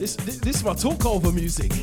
This is my talk over music.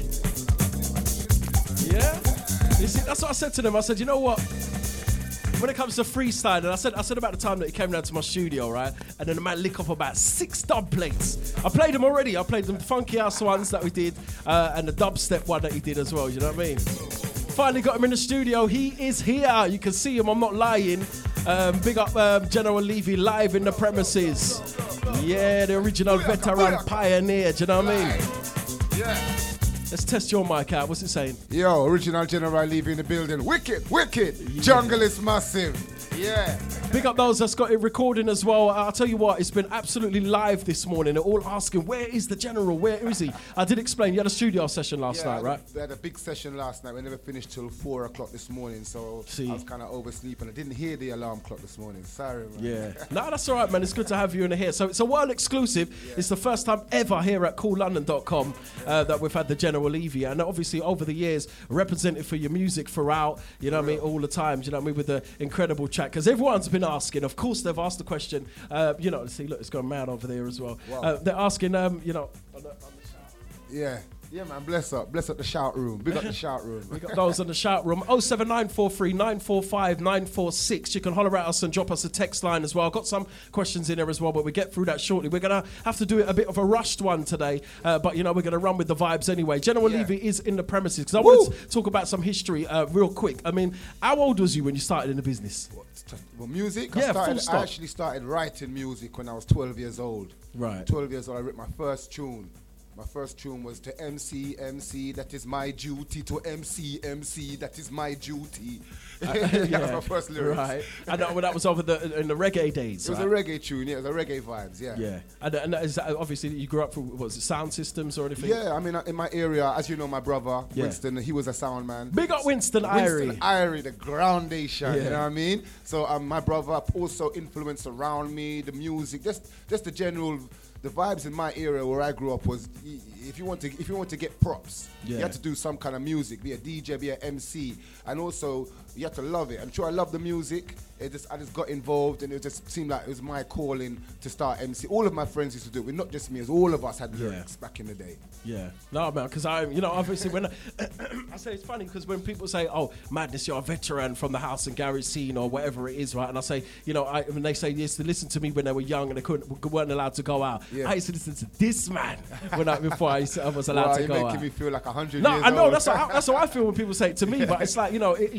Yeah? You see, that's what I said to them. I said, you know what? When it comes to freestyling, I said about the time that he came down to my studio, right? And then the man lick off about 6 dub plates. I played them already. I played them funky house ones that we did, and the dubstep one that he did as well. You know what I mean? Finally got him in the studio. He is here. You can see him. I'm not lying. Big up General Levy live in the premises. Yeah, the original veteran pioneer. Do you know what I mean? Yeah. Let's test your mic out. What's it saying? Yo, original General Levy in the building. Wicked, wicked. Yeah. Jungle is massive. Yeah. Big up those that's got it recording as well. I'll tell you what, it's been absolutely live this morning. They're all asking, where is the General? Where is he? I did explain, you had a studio session last night, right? We had a big session last night. We never finished till 4 o'clock this morning, so I was kind of oversleeping. I didn't hear the alarm clock this morning. Sorry, man. Yeah. No, that's all right, man. It's good to have you in here. So it's a world exclusive. Yeah. It's the first time ever here at CoolLondon.com that we've had the General Levy. And obviously over the years, represented for your music throughout, you know what I mean, all the time, you know what I mean, with the incredible chat. Because everyone's been asking, of course they've asked the question, you know, see, look, it's gone mad over there as well. Wow. They're asking, you know, on the shout. Yeah, man, bless up the shout room. Big up the shout room. We got those in the shout room. 07943 945 946. You can holler at us and drop us a text line as well. I've got some questions in there as well, but we get through that shortly. We're going to have to do it a bit of a rushed one today, but, you know, we're going to run with the vibes anyway. General Levy is in the premises, because I wanted to talk about some history real quick. I mean, how old was you when you started in the business? Well, music? Yeah, I actually started writing music when I was 12 years old. Right. 12 years old, I wrote my first tune. My first tune was to MC, that is my duty. To MC, that is my duty. That was my first lyrics. Right. And that was over in the reggae days, It was a reggae tune, yeah. It was a reggae vibes, yeah. Yeah. And is that obviously you grew up from, was it sound systems or anything? Yeah, I mean, in my area, as you know, my brother, Winston, he was a sound man. Big up Winston Irie. Winston Irie, the groundation, you know what I mean? So my brother also influenced around me, the music, just the general... The vibes in my area where I grew up was, if you want to get props, you have to do some kind of music, be a DJ, be an MC, and also you have to love it. I'm sure I love the music. I just got involved, and it just seemed like it was my calling to start MC. All of my friends used to do it, not just me. As all of us had lyrics back in the day. Yeah, no man, because obviously when I say it's funny because when people say, "Oh, Madness, you're a veteran from the house and garage scene or whatever it is," right? And I say, when they say yes, they listen to me when they were young and they weren't allowed to go out. Yeah. I used to listen to this man before I was allowed to go out. You're making me feel like 100 No, years I know old. that's how I feel when people say it to me. But it's like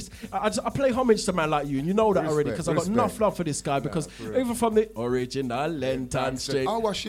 I play homage to a man like you, and you know that already because I've got enough love for this guy because even from the original Lenton Straight,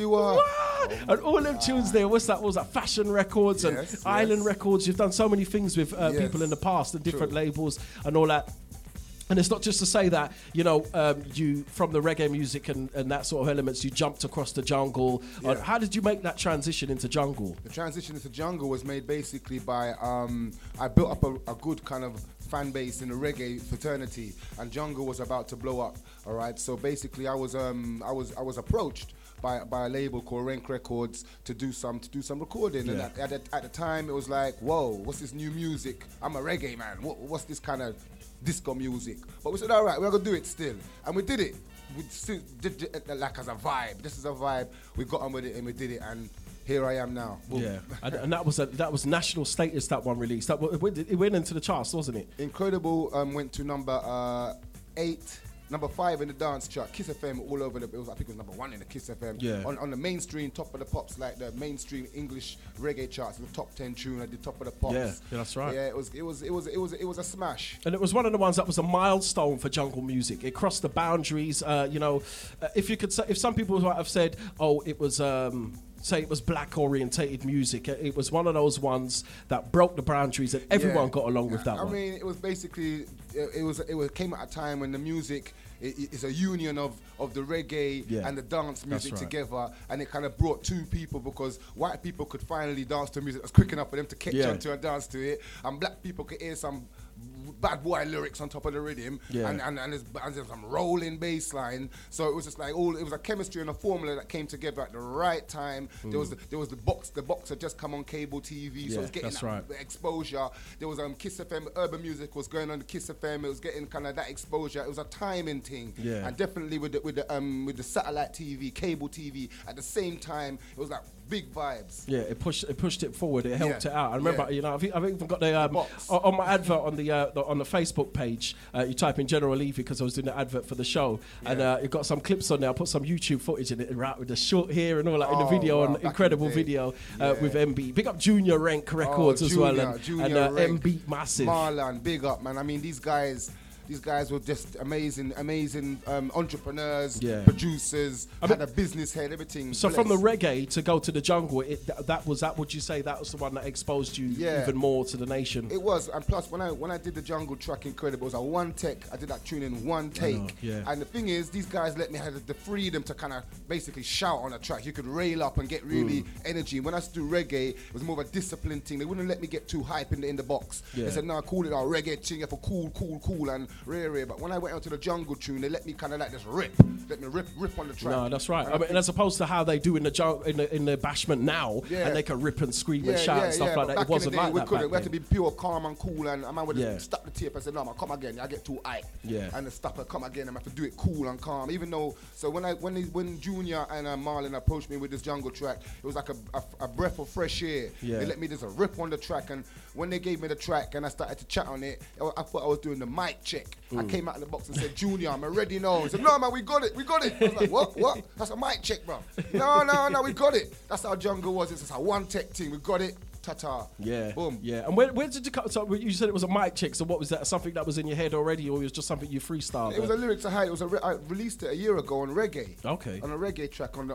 and all them tunes there. What was that? Fashion Records and Island Records. You've done so many things with people in the past and different labels and all that. And it's not just to say that, you, from the reggae music and that sort of elements, you jumped across the jungle. Yeah. How did you make that transition into jungle? The transition into jungle was made basically by, I built up a good kind of fan base in the reggae fraternity, and jungle was about to blow up, all right? So basically I was approached by a label called Rank Records to do some recording. Yeah. And at the time it was like, whoa, what's this new music? I'm a reggae man. What's this kind of disco music? But we said, all right, we're gonna do it still, and we did it. We still did it like as a vibe. This is a vibe. We got on with it and we did it, and here I am now. Boom. Yeah, and that was national status. That one released. It went into the charts, wasn't it? Incredible went to number 8. Number 5 in the dance chart, Kiss FM all over I think it was number 1 in the Kiss FM. Yeah. On the mainstream, top of the pops, like the mainstream English reggae charts, the top 10 tune at the top of the pops. Yeah, that's right. Yeah, it was a smash. And it was one of the ones that was a milestone for jungle music. It crossed the boundaries. If some people might have said, oh, it was. Say it was black orientated music. It was one of those ones that broke the boundaries and everyone got along with that one. I mean, it was basically, it came at a time when the music is a union of the reggae and the dance music together, and it kind of brought two people because white people could finally dance to music that was quick enough for them to catch on to and dance to it, and black people could hear some bad boy lyrics on top of the rhythm, and there's some rolling bass line. So it was just like it was a chemistry and a formula that came together at the right time. There was the box had just come on cable TV, so it was getting that exposure. There was Kiss FM, urban music was going on the Kiss FM. It was getting kind of that exposure. It was a timing thing, and definitely with the satellite TV, cable TV at the same time, it was like big vibes. Yeah, it pushed it forward. It helped it out. I remember, I've even got the on my advert on the Facebook page. You type in General Levy because I was doing the advert for the show, and it got some clips on there. I put some YouTube footage in it, right, with the short hair and all that in the video, and incredible video with MB. Big up Junior Rank Records as well, and MB massive. Marlon, big up, man. I mean, these guys were just amazing entrepreneurs, producers, had a business head, everything. So from the reggae to go to the jungle, would you say that was the one that exposed you even more to the nation? It was, and plus when I did the jungle track Incredible, it was a one take. I did that tune in one take. And the thing is, these guys let me have the freedom to kind of basically shout on a track. You could rail up and get really energy. When I used to do reggae, it was more of a discipline thing. They wouldn't let me get too hype in the box. They said, no, call it our reggae thing for cool, and rare. But when I went onto the jungle tune, they let me kind of like just rip on the track. No, that's right. I mean, as opposed to how they do in the bashment now, and they can rip and scream and shout and stuff like that. It wasn't like that. We had to be pure, calm and cool, and a man would just stop the tape and say, no man, come again, I get too hype. And the stopper, come again, I have to do it cool and calm. Even though, so when Junior and Marlon approached me with this jungle track, it was like a breath of fresh air. They let me just rip on the track, and when they gave me the track and I started to chat on it, I thought I was doing the mic check. I came out of the box and said, Junior, I'm ready now. He said, no, man, we got it. I was like, what? That's a mic check, bro. No, we got it. That's how jungle was. It's just a one-tech thing. We got it. Ta-ta. Yeah. Boom. Yeah. And where did you come? So you said it was a mic check. So what was that? Something that was in your head already, or it was just something you freestyled? It was a lyrics to high. I released it a year ago on reggae. Okay. On a reggae track on the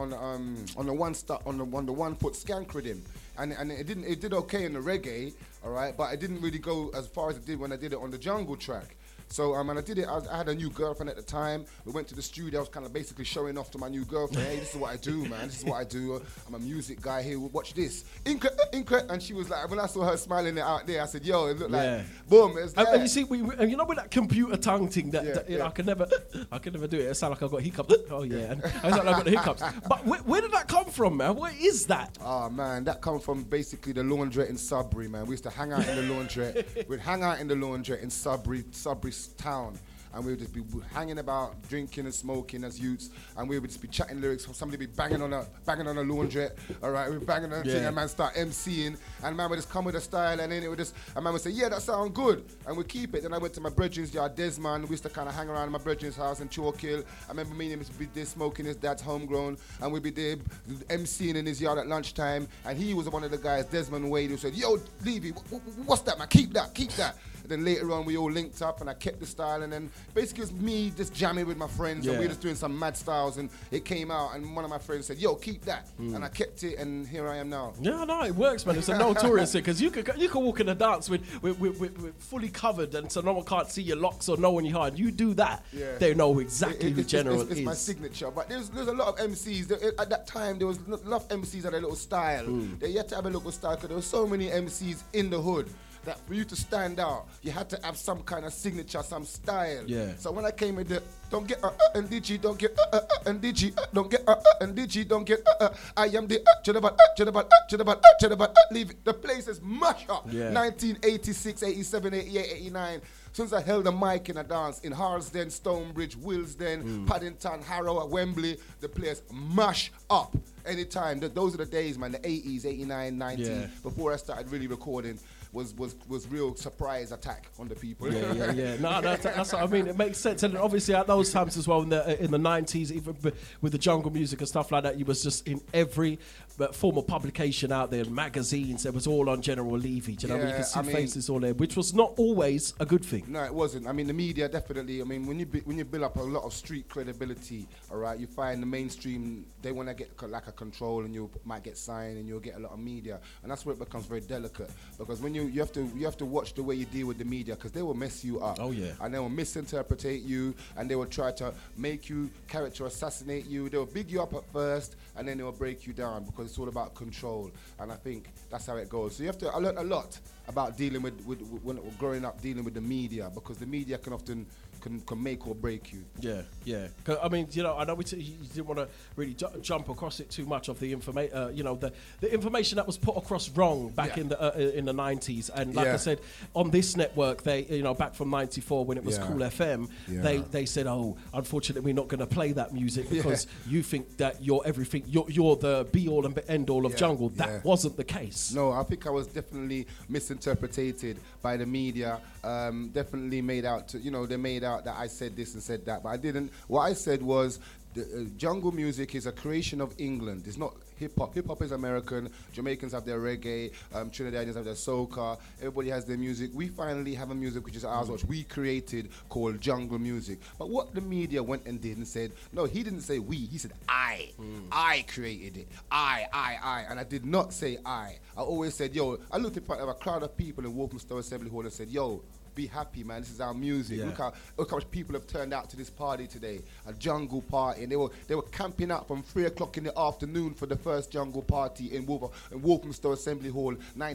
1 foot skank rhythm, and it did okay in the reggae, all right, but it didn't really go as far as it did when I did it on the jungle track. So and I did it. I had a new girlfriend at the time. We went to the studio. I was kind of basically showing off to my new girlfriend. Hey, this is what I do, man. This is what I do. I'm a music guy here. Watch this, Incre. And she was like, when I saw her smiling it out there, I said, yo, it looked like boom. It's and you see, you know with that computer tongue thing that I could never do it. It sounded like I got hiccups. Oh yeah, and I was like, I got the hiccups. But where did that come from, man? What is that? Oh man, that comes from basically the laundrette in Sudbury, man. We used to hang out in the laundrette. We'd hang out in the laundrette in Sudbury town, and we would just be hanging about, drinking and smoking as youths, and we would just be chatting lyrics. Somebody be banging on a laundrette, all right, we're banging on a thing, and man start MCing, and man would just come with a style, and then it would just, and man would say, yeah, that sound good, and we'd keep it. Then I went to my brethren's yard, Desmond. We used to kind of hang around my brethren's house in Chalk Hill. I remember me and him used to be there smoking his dad's homegrown, and we'd be there MCing in his yard at lunchtime, and he was one of the guys, Desmond Wade, who said, yo, Levy, what's that, man? Keep that. And then later on, we all linked up, and I kept the style. And then basically, it was me just jamming with my friends, and we were just doing some mad styles. And it came out, and one of my friends said, "Yo, keep that." And I kept it, and here I am now. Yeah, no, it works, man. It's a notorious thing because you could walk in a dance with fully covered, and so no one can't see your locks or know when you're hard. You do that, they know exactly who General is. It's my signature. But there's a lot of MCs at that time. There was a lot of MCs had a little style. They had to have a little style because there were so many MCs in the hood that for you to stand out, you had to have some kind of signature, some style. Yeah. So when I came with the don't get and DG, don't get and DG, don't get and DG, don't get I am the leave it. The place is mash up. 1986, 87, 88, 89. As soon as I held a mic in a dance in Harlesden, Stonebridge, Willesden, Paddington, Harrow, Wembley, the place mash up. Anytime. Those are the days, man, the 80s, 89, 90, before I started really recording. Was real surprise attack on the people. Yeah. No, that's what I mean. It makes sense. And obviously at those times as well, in the 90s, even with the jungle music and stuff like that, you was just in every form of publication out there, magazines. It was all on General Levy. You know, you could see faces all there, which was not always a good thing. No, it wasn't. I mean, the media definitely. I mean, when you build up a lot of street credibility, all right, you find the mainstream, they want to get like a control, and you might get signed, and you'll get a lot of media, and that's where it becomes very delicate, because when you to watch the way you deal with the media, because they will mess you up. Oh yeah. And they will misinterpret you, and they will try to make you character assassinate you. They will big you up at first, and then they will break you down, because it's all about control. And I think that's how it goes. So I learned a lot about dealing with when growing up, dealing with the media, because the media can often can make or break you. Yeah. I mean, I know you didn't want to really jump across it too much of the information. The information that was put across wrong back in the 90s, and like I said, on this network, they back from '94 when it was Cool FM, they said, oh, unfortunately, we're not going to play that music because you think that you're everything. You're the be all and end all of jungle. That wasn't the case. No, I think I was definitely misinterpreted by the media. Definitely made out to they made out that I said this and said that, but I didn't. What I said was jungle music is a creation of England. It's not hip-hop. Hip-hop is American. Jamaicans have their reggae. Trinidadians have their soca. Everybody has their music. We finally have a music which is ours, which we created, called jungle music. But what the media went and did and said, no, he didn't say we. He said I. I created it. I. And I did not say I. I always said, yo, I looked in front of a crowd of people in Walthamstow Assembly Hall and said, yo, be happy, man. This is our music. Look how much people have turned out to this party today, a jungle party, and they were camping out from 3 o'clock in the afternoon for the first jungle party in Walthamstow Assembly Hall,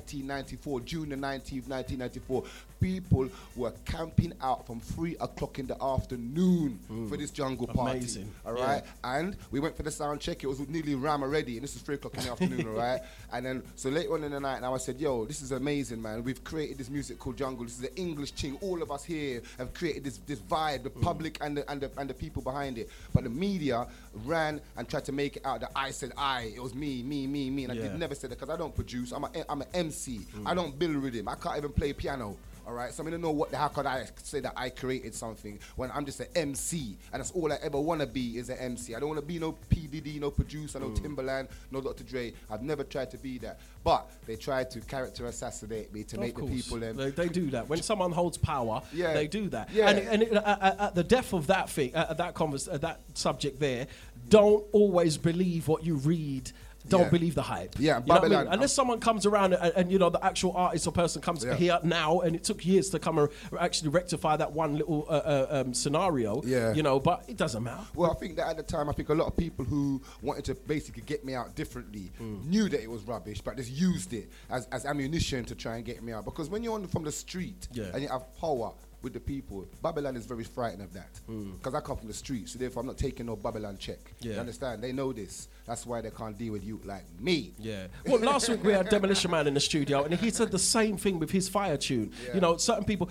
1994, June the 19th, 1994. People were camping out from 3 o'clock in the afternoon for this jungle party. Amazing. All right, and we went for the sound check. It was nearly ram already, and this was 3 o'clock in the afternoon. All right, and then so later on in the night, now I said, yo, this is amazing, man. We've created this music called jungle. This is the English thing. All of us here have created this vibe, the public and the people behind it. But the media ran and tried to make it out that I said I. It was me, and I did never say that, because I don't produce. I'm an MC. I don't build rhythm. I can't even play piano. All right, so I don't know how could I say that I created something when I'm just an MC, and that's all I ever want to be is an MC. I don't want to be no P. Diddy, no producer, no Timbaland, no Dr. Dre. I've never tried to be that. But they tried to character assassinate me to make the people... They do that. When someone holds power, they do that. Yeah. And at the depth of that thing, that subject there, don't always believe what you read. Don't believe the hype. Yeah, Babylon. I mean? Unless someone comes around and the actual artist or person comes here now, and it took years to come actually rectify that one little scenario. Yeah. But it doesn't matter. Well, I think that at the time, a lot of people who wanted to basically get me out differently knew that it was rubbish, but just used it as ammunition to try and get me out. Because when you're from the street and you have power with the people, Babylon is very frightened of that. Because I come from the street, so therefore I'm not taking no Babylon check. You understand? They know this. That's why they can't deal with you like me. Yeah. Well, last week we had Demolition Man in the studio, and he said the same thing with his fire tune. Yeah. Certain people,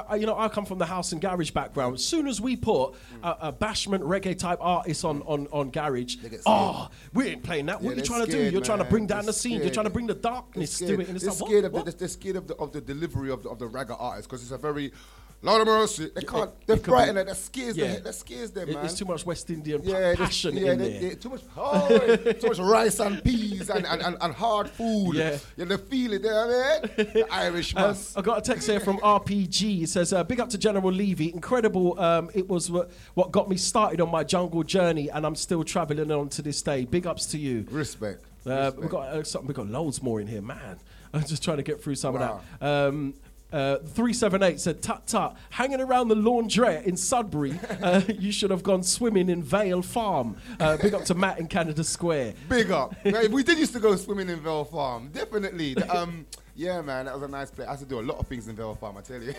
I come from the house and garage background. As soon as we put a bashment reggae type artist on garage, we ain't playing that. What are you trying to do? You're trying to bring down the scene. You're trying to bring the darkness to it. And they're scared of the delivery of the ragga artist, because it's a very... Lord of mercy, they can't. They're frightened. That scares them. That scares them, man. There's too much West Indian passion in there. Too much rice and peas and hard food. Yeah, they feel it there, man. The Irish must. I got a text here from RPG. It says, "Big up to General Levy. Incredible. It was what got me started on my jungle journey, and I'm still traveling on to this day. Big ups to you. Respect. We got loads more in here, man. I'm just trying to get through some of that." 378 said, tut, hanging around the laundrette in Sudbury, you should have gone swimming in Vale Farm. Big up to Matt in Canada Square. Big up. We did used to go swimming in Vale Farm, definitely. Yeah, man, that was a nice place. I used to do a lot of things in Vale Farm, I tell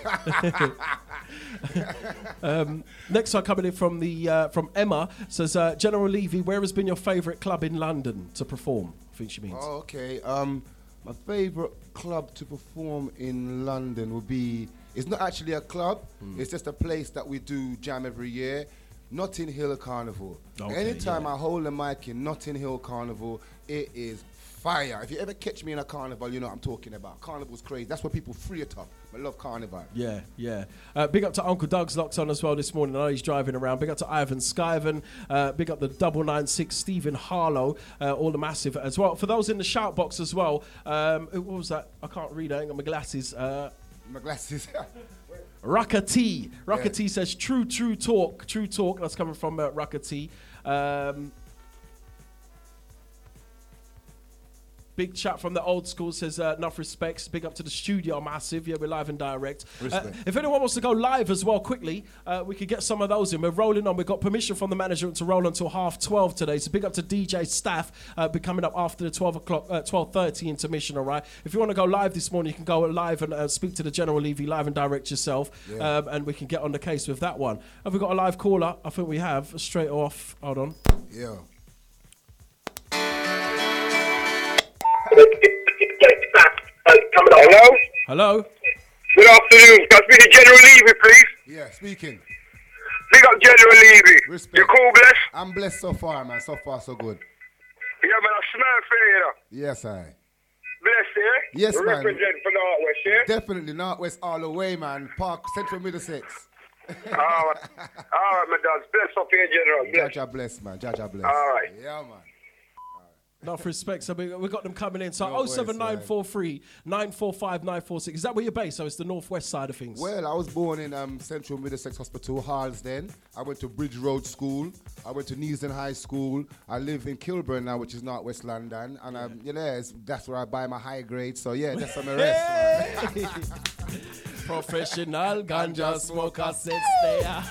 you. Next one coming in from Emma, says, General Levy, where has been your favourite club in London to perform? I think she means. Oh, okay. My favourite club to perform in London would be, it's not actually a club, it's just a place that we do jam every year, Notting Hill Carnival. Okay, anytime I hold a mic in Notting Hill Carnival, it is fire. If you ever catch me in a carnival, you know what I'm talking about. Carnival's crazy. That's where people free it up. I love carnival. Yeah. Big up to Uncle Doug's locked on as well this morning. I know he's driving around. Big up to Ivan Skyven. Big up the 996 Stephen Harlow. All the massive as well. For those in the shout box as well, what was that? I can't read. I ain't got my glasses. My glasses. Rucker T. T says, true talk. True talk. That's coming from Rucker T. big chat from the old school says enough respects. Big up to the studio, massive. Yeah, we're live and direct. If anyone wants to go live as well quickly, we could get some of those in. We're rolling on. We've got permission from the management to roll until 12:30 today. So big up to DJ Staff. Be coming up after the 12:30 intermission, all right? If you want to go live this morning, you can go live and speak to the General Levy live and direct yourself, and we can get on the case with that one. Have we got a live caller? I think we have. Straight off. Hold on. Yeah. Hello? Hello? Good afternoon. Can I speak to General Levy, please? Yeah, speaking. Big up General Levy. Respect. You cool, bless? I'm blessed so far, man. So far, so good. Yeah, man, I smell for you, know. Yes, I. Bless, yeah? Yes, man. Represent for Northwest, yeah? Definitely Northwest all the way, man. Park, Central Middlesex. All right, my dogs. Bless up here, General. Bless. Jaja bless, man. Jaja bless. All right. Yeah, man. Enough respect. So we got them coming in. So No 07943 945 946. Is that where you're based? So it's the northwest side of things. Well, I was born in Central Middlesex Hospital, Harlesden. I went to Bridge Road School. I went to Neasden High School. I live in Kilburn now, which is Northwest London. And that's where I buy my high grade. So yeah, that's on the rest. Man. Professional ganja smoker said stay out.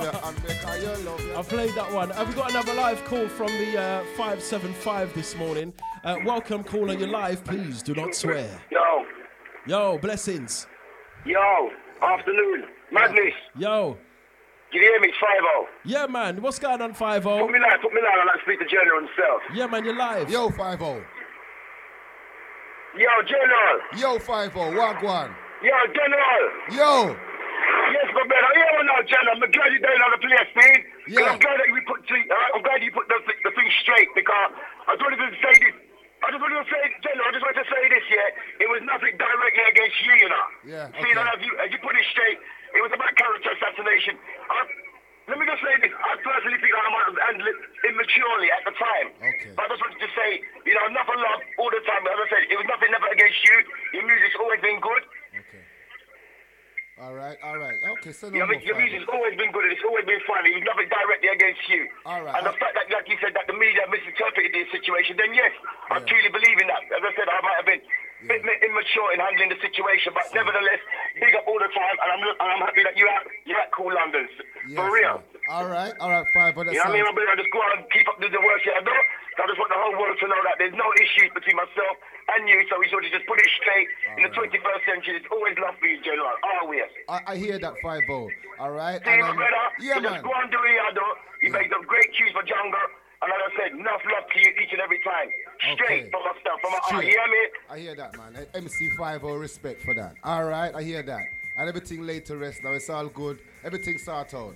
I played that one. Have we got another live call from the 575 this morning? Welcome, caller. You're live. Please do not swear. Yo, blessings. Yo, afternoon. Madness. Yo. Can you hear me? 5-0. Yeah, man. What's going on, 5-0? Put me line. I'd like to speak to General himself. Yeah, man. You're live. Yo, 5-0. Yo, General. Yo, 5-0. Wagwan. Yo, General. Yo. Yes, my brother. Yeah, now, General. I'm glad you're doing on the place, man. Yeah. I'm glad that you put the thing straight because I just wanted to say this. General, I just wanted to say this, yeah. It was nothing directly against you, you know. Yeah. See, now, as you put it straight, it was about character assassination. Let me just say this. I personally think I might have handled it immaturely at the time. Okay. But I just wanted to say, you know, nothing love all the time. As I said, it was nothing never against you. Your music's always been good. Okay. All right. Okay, so Your music's always been good and it's always been fun. It was nothing directly against you. All right. And the fact that, like you said, that the media misinterpreted this situation, then yes, I truly believe in that. As I said, I might have been a bit immature in handling the situation, but nevertheless, big up all the time, and I'm happy that you're at Cool London. Yes, For real. All right, 5. You know what I mean, my brother? I just go out and keep up the work here I do. I just want the whole world to know that there's no issues between myself and you, so we should just put it straight. In the 21st century, there's always love for you, General. Always. I hear that, 5-0. All right. See, my brother? Yeah, so man. just go and do what you do. You make some great tunes for Jungle. And like I said, enough love to you each and every time. Straight from my stuff, from my heart. You hear me? I hear that, man. MC5-0, respect for that. All right, I hear that. And everything laid to rest now. It's all good. Everything sorted out.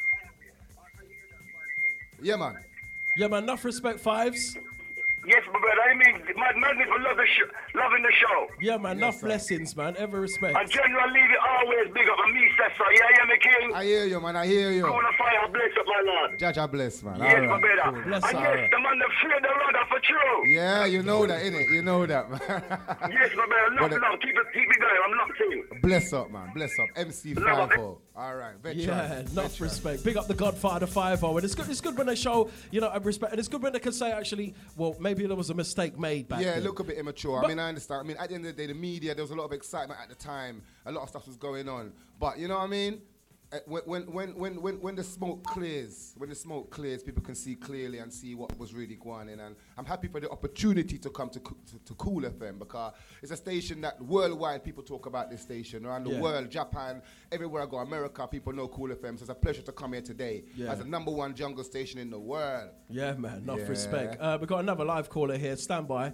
Yeah, man. Yeah, man. Enough respect, Fives. Yes, my brother. I mean, Madness for loving the show. Yeah, man. Enough blessings, man. Ever respect. And General Levy always big up. And me says so. Yeah, me king. I hear you, man. I hear you. Call the fire, bless up, my lord. Jaja bless, man. Yes, all right, my brother. cool. Bless and yes, the man that feared the rudder for true. Yeah, you know that, innit? You know that, man. Yes, my brother. Love. Keep me going. I'm locked in. Bless up, man. Bless up. MC5-0. All right. Yeah, enough respect. Big up the Godfather 5-0. And it's good when they show, you know, respect. And it's good when they can say, actually, well, maybe there was a mistake made back then. Look a bit immature. I mean, I understand. I mean, at the end of the day, the media, there was a lot of excitement at the time. A lot of stuff was going on. But you know what I mean? When the smoke clears, people can see clearly and see what was really going on. And I'm happy for the opportunity to come to Cool FM because it's a station that worldwide people talk about this station around the world, Japan, everywhere I go, America, people know Cool FM. So it's a pleasure to come here today as the #1 jungle station in the world. Yeah, man. Enough respect. We've got another live caller here. Stand by.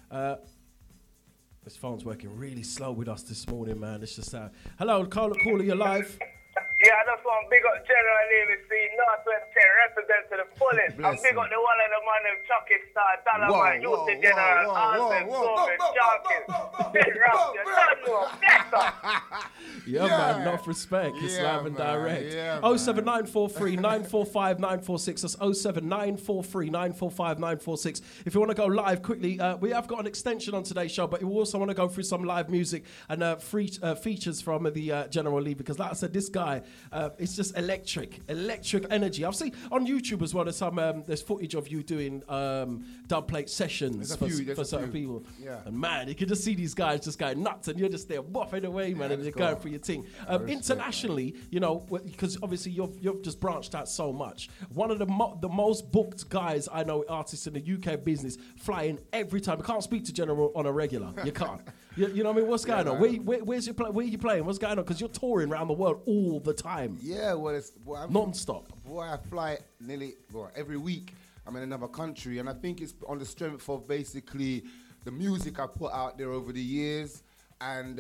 This phone's working really slow with us this morning, man. It's just hello, caller, you're live. Yeah, I just want to big up General Levy, Northwest 10, represent to the fullest. I'm big up the one and the man of Chucky Star, Dollarman, Youth General, Arson, Corbin, Jarkin, Rock, you don't know, bless up. Yeah, man, enough respect. It's live and direct. 07943 945 946. That's 07943 945 946. If you want to go live quickly, we have got an extension on today's show, but we also want to go through some live music and features from the General Levy, because like I said, this guy, It's just electric energy. I've seen on YouTube as well. There's some there's footage of you doing dub plate sessions for certain people. Yeah. And man, you can just see these guys just going nuts, and you're just there buffing away, man, and you're going through your thing. Internationally, you know, because obviously you've just branched out so much. One of the most booked guys I know, artists in the UK business, flying every time. You can't speak to General on a regular. You can't. You know what I mean? What's going on? Where are you playing? What's going on? Because you're touring around the world all the time. Yeah, well, non-stop. Boy, I fly nearly every week. I'm in another country, and I think it's on the strength of basically the music I put out there over the years, and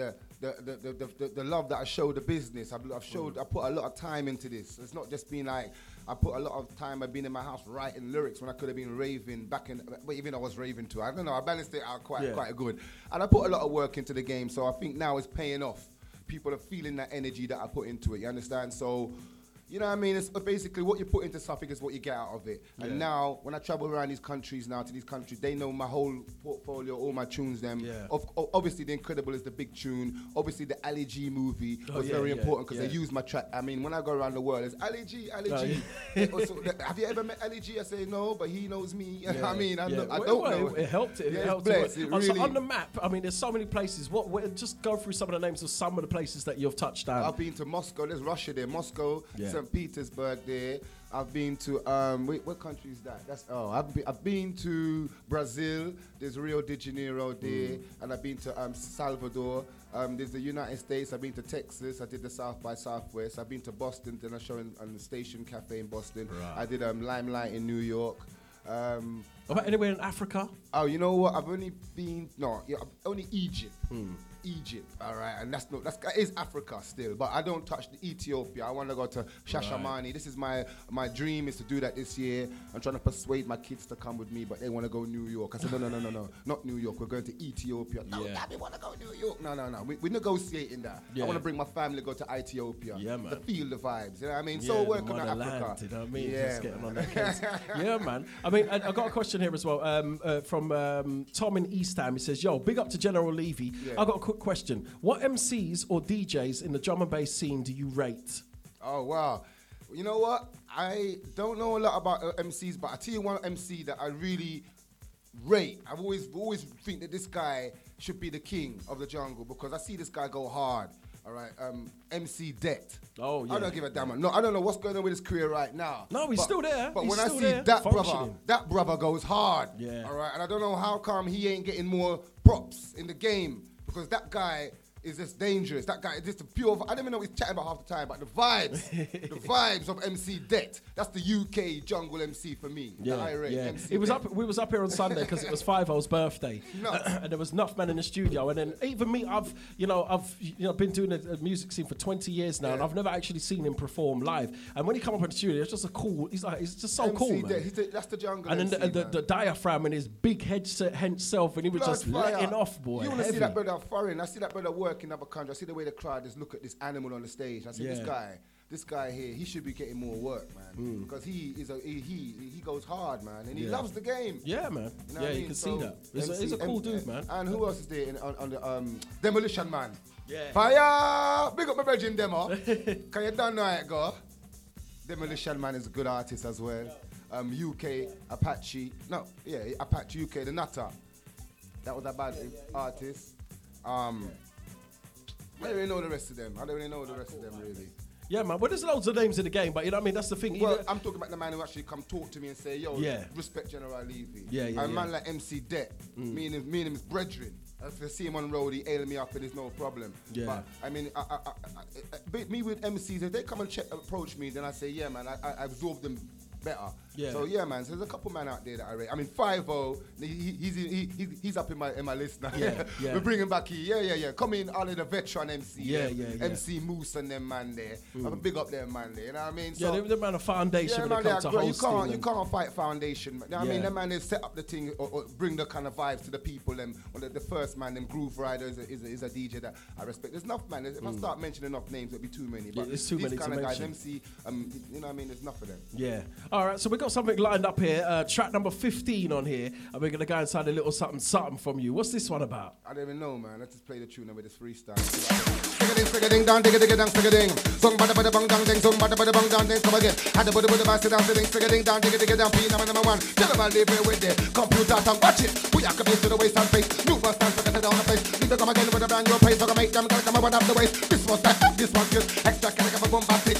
the love that I show the business. I put a lot of time into this. It's not just been like I put a lot of time. I've been in my house writing lyrics when I could have been raving back in. But even I was raving too. I don't know. I balanced it out quite good, and I put a lot of work into the game. So I think now it's paying off. People are feeling that energy that I put into it. You understand? So. You know what I mean? It's basically what you put into something is what you get out of it. Yeah. And now, when I travel around these countries they know my whole portfolio, all my tunes, them. Yeah. Obviously, The Incredible is the big tune. Obviously, the Ali G movie was very important because they used my track. I mean, when I go around the world, it's Ali G. Have you ever met Ali G? I say no, but he knows me. You know what I mean? I don't know. It helped. It helped. So on the map, I mean, there's so many places. Just go through some of the names of some of the places that you've touched on. I've been to Moscow. There's Russia there. Moscow. Yeah. St. Petersburg there. I've been to what country is that? I've been to Brazil. There's Rio de Janeiro there, and I've been to Salvador. There's the United States. I've been to Texas. I did the South by Southwest. I've been to Boston. Then I showed on the Station Cafe in Boston. Right. I did Limelight in New York. About anywhere in Africa? Oh, you know what? I've only been only Egypt. Egypt, all right, and that is Africa still, but I don't touch the Ethiopia. I want to go to Shashamane. Right. This is my dream is to do that this year. I'm trying to persuade my kids to come with me, but they want to go New York. I said no, not New York. We're going to Ethiopia. No, Daddy want to go New York. No. We're negotiating that. Yeah. I want to bring my family go to Ethiopia. Yeah, man. To feel the vibes. You know what I mean? Yeah, so working on Africa. You know what I mean? Yeah, just getting on that case. Yeah, man. I mean, I got a question here as well from Tom in East Ham. He says, "Yo, big up to General Levy. Yeah. I got a quick question. What MCs or DJs in the drum and bass scene do you rate?" Oh, wow. You know what? I don't know a lot about MCs, but I tell you one MC that I really rate. I've always think that this guy should be the king of the jungle because I see this guy go hard. All right, MC Det. Oh, yeah. I don't give a damn. No, I don't know what's going on with his career right now. No, he's still there. But when I see that brother goes hard. Yeah. All right, and I don't know how come he ain't getting more props in the game because that guy is just dangerous. That guy is just a pure. I don't even know what he's chatting about half the time, but the vibes of MC Det. That's the UK jungle MC for me. Yeah, MC it was Det. We was up here on Sunday because it was 5-0's birthday, and there was enough men in the studio. And then even me, I've been doing a music scene for 20 years now, and I've never actually seen him perform live. And when he come up in the studio, it's just he's just so MC cool, man. That's the jungle. And MC, then the diaphragm and his big head self, and he was just letting off, boy. You want to see that brother foreign? I see that brother work in other countries. I see the way the crowd just look at this animal on the stage. I see this guy here, he should be getting more work, man, because he goes hard, man, and he loves the game. Yeah, man. You know you can see that. He's a cool dude, man. And who else is there on the Demolition Man? Yeah. Fire! Big up my virgin Demo. Can you don't know how it go? Demolition Man is a good artist as well. UK Apache. Apache UK, the Nutter. That was a bad artist. I don't really know the rest of them. Really. Yeah, man. Well, there's loads of names in the game, but you know what I mean? That's the thing. Well, I'm talking about the man who actually come talk to me and say, yo, respect General Levy. And a man like MC Det, me and him is brethren. If I see him on the road, he ailing me up and there's no problem. Yeah. But, I mean, me with MCs, if they come and approach me, then I say, yeah, man, I absorb them better. Yeah. So yeah, man. So there's a couple man out there that I rate. I mean, 5-0. He's up in my list now. Yeah. We're bringing back Yeah. Come in, all of the veteran MC. MC Moose and them man there. I'm a big up them man there. You know what I mean? So, the man of foundation when it comes to hosting. You can't fight foundation. You know what I mean? The man they set up the thing or bring the kind of vibes to the people. The first man, them Groove Rider is a DJ that I respect. There's enough, man. If I start mentioning enough names, it'll be too many. But it's too many kind to of mention. guys, MC, you know what I mean? There's enough of them. Yeah. All right. So we got got something lined up here. Track number 15 on here, and we're gonna go inside a little something from you. What's this one about? I don't even know, man. Let's just play the tune with this freestyle. Stick-a-ding, down, dig-a-ding, stick-a-ding. Song bada bada bang dang ding, song bada bada bang dang ding. Come again. Had the bada bada bang sit down, stick-a-ding, down, dig-a-ding, down. P number one. Gentlemen, live here with the computer tongue. Watch it. We are coming to the waist and face. New one stand, stick it down the face. Need to come again with a brand new pace. So I make them come up the waist. This one's that, this one's good. Extra chemical for bombastic.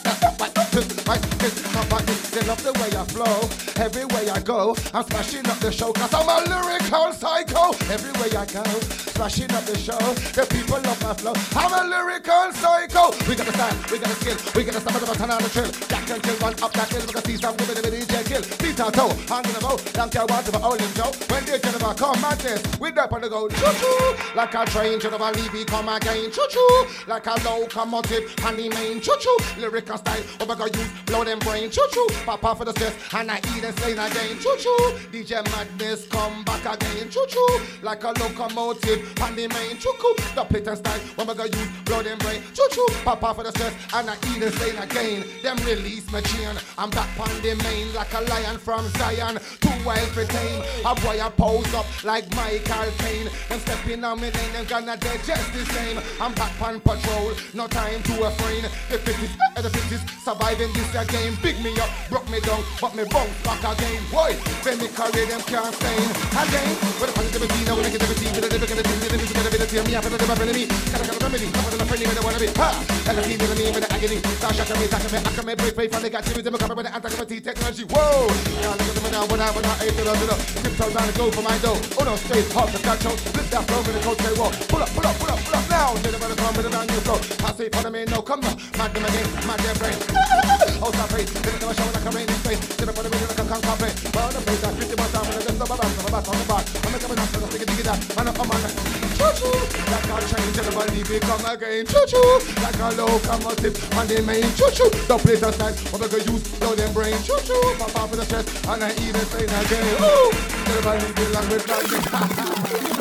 They love the way I flow, everywhere I go. I'm smashing up the show, cause I'm a lyrical psycho. Everywhere I go, smashing up the show. The people love my flow. I'm a lyrical psycho. We got the style, we got the skill, we got the stuff of the turn on the trill. Jack and kill, run up that hill, because see some women in the DJ kill. Feet on toe, hand in the bow, don't care what about all them Joe. When they get about come madness, we drop on the go, choo-choo. Like a train, should have leave, come again, choo-choo. Like a locomotive, honey main, choo-choo. Lyrical style, what we gonna use, blow them brain, choo-choo. Pop off for the stress, and I eat and slain again, choo-choo. DJ Madness, come back again, choo-choo. Like a locomotive, honey main, choo-choo. Stop it and style, what we gonna use, blow them brain, choo-choo. Pop off for the stress, and I eat and slain again. Them release my chain, I'm back on the main, like a lion from Zion. Too wild for tame, a boy I pose up like Michael Caine. Them stepping on me lane, them gonna dead just the same. I'm back on patrol, no time to refrain. The 50s, surviving this game. Big me up, broke me down, but me bounce back again. Why? When me carry them can't stain. Again, with a positivity, no negativity, with a different thing, with a visibility, me after the enemy. Gotta get a remedy, come on, a friendly, with a wannabe. Ha! Like a team with a me, with the agony. Dash at me, I can make break from the activity, come with the anti-gravity technology. Whoa! Now look at me now, when I ain't to the tiptoe down and go for my dough. Oh no, straight, hard to catch out. Lift that flow with the coach, say, whoa. Pull up now. Gentlemen, come with a brand new flow. I say, follow me, no, come now. Mad them again, mad their brain. Outside face, they don't show like a rain in space. Sit up on the window like a can't complain. But the place, I 50 times, and I just stop about on the bar. I'm a coming up, so I dig that. Man up, I'm on choo-choo. Like a train, gentlemen, leave it, come again. Choo-choo. Like a locomotive, and they main choo-choo. The place that's nice, what we gonna use, blow them brain. Choo-choo. Pop off with the stress, and I even say again. Ooh. Gentlemen, leave it like with that.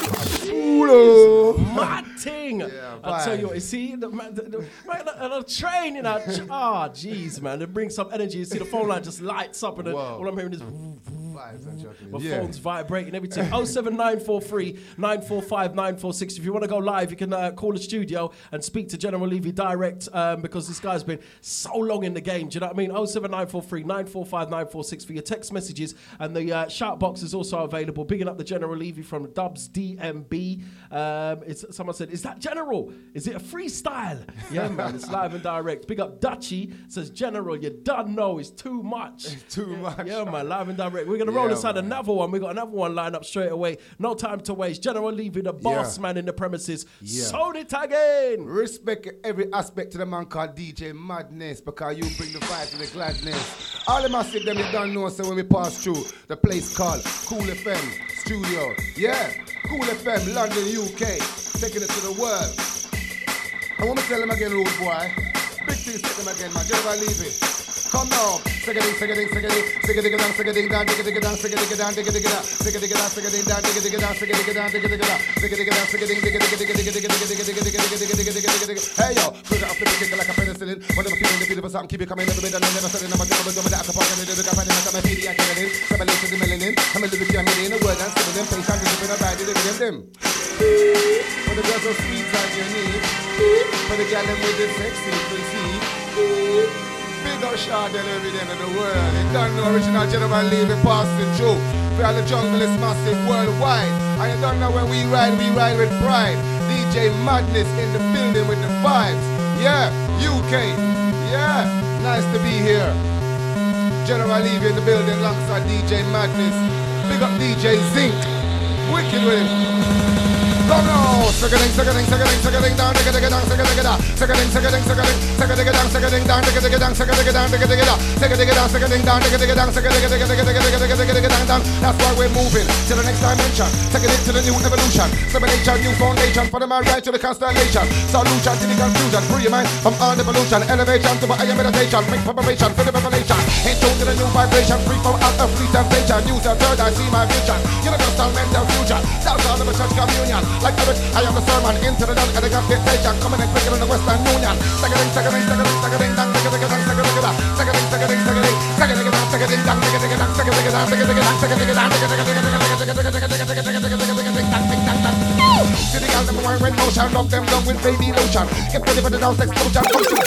Mad thing. Yeah, I tell you what, you see the train, you know. Jeez, man, it brings some energy. You see the phone line just lights up, and all I'm hearing is my phone's vibrating, everything. 07943 945 946. If you want to go live, you can call the studio and speak to General Levy direct, because this guy's been so long in the game. Do you know what I mean? 07943 945 946 for your text messages, and the shout box is also available. Bigging up the General Levy from Dubs DMB. Someone said, is that General? Is it a freestyle? Yeah, man, it's live and direct. Big up Dutchy, says, General, you done know it's too much. It's too much. Yeah, man, live and direct. We're going to roll inside another one. We got another one lined up straight away. No time to waste. General Levy, the boss man in the premises. Sold it again. Respect every aspect to the man called DJ Madness, because you bring the vibe to the gladness. All the massive them you don't know, so when we pass through the place called Cool FM Studio. Yeah, Cool FM, London, UK, taking it to the world. I want to tell them again, rude boy. Big things, take them again, man. General Levy. Come now, sing-a-ding, sing-a-ding, sing-a-ding, sing-a-ding-a-dang, sing-a-ding down, dig-a-dig-a-dang, sing-a-dig-a-dang, dig-a-dig-a-dang, sing-a-dig-a-dang, sing-a-ding down, dig-a-dig-a-dang, sing-a-dig-a-dang, dig-a-dig-a-dang, sing-a-dig-a-dang, sing-a-ding, dig-a-dig-a-dig-a-dig-a-dig-a-dig-a-dig-a-dig-a-dig-a-dig-a-dig-a-dig-a-dig. Hey yo, put it up the big like a penicillin. Whenever feeling the beautiful something, keep it coming, never been done, never said it, never done, but at the park and the lyric, I find it like I'm a PD, I get it in, revelation, the melanin, I'm a lyric, I'm in a word, and some of them face, I'm giving a ride, they give them. For the girls so sweet on your knee, for the gal with the sexy physique. Big up Chardell every day in the world. You don't know original General Levy passing through. We are the jungle is massive worldwide. And you don't know when we ride with pride. DJ Madness in the building with the vibes. Yeah, UK. Yeah, nice to be here. General Levy in the building alongside DJ Madness. Big up DJ Zinc. Wicked with him. Come now, sing-a-ding, sing-a-ding, sing-a-ding, sing-a-ding down, dig-a-dig-a-dang, sing-a-dig-a-dang, sing-a-ding, sing-a-ding, sing-a-ding, sing-a-dig-a-dang, sing-a-ding down, dig-a-dig-a-dang, sing-a-dig-a-dang, dig-a-dig-a-dang, sing-a-dig-a-dang, sing-a-ding down, dig-a-dig-a-dang, sing-a-dig-a-dig-a-dig-a-dig-a-dig-a-dig-a-dang down. That's why we're moving to the next dimension, taking it to the new evolution, simulation, new foundation for the man right to the constellation, solution to the confusion, free your mind from all the pollution, elevation to higher meditation, make preparation for the revelation, in tune to the new vibration, free from out of free temptation, use a third eye, see my vision, universal mental fusion, that's all of a church communion. like Eric, I am the sermon. Into the dance, elegant dictation. Coming in quicker than the Western Union. Seconding, seconding, seconding, seconding, dang, seconding, seconding, seconding, seconding, seconding, seconding, seconding, seconding, dang, seconding, dang, seconding, dang, seconding, dang, seconding, dang, see the girl them wine with motion, love them down with baby lotion. Get ready for the dance explosion.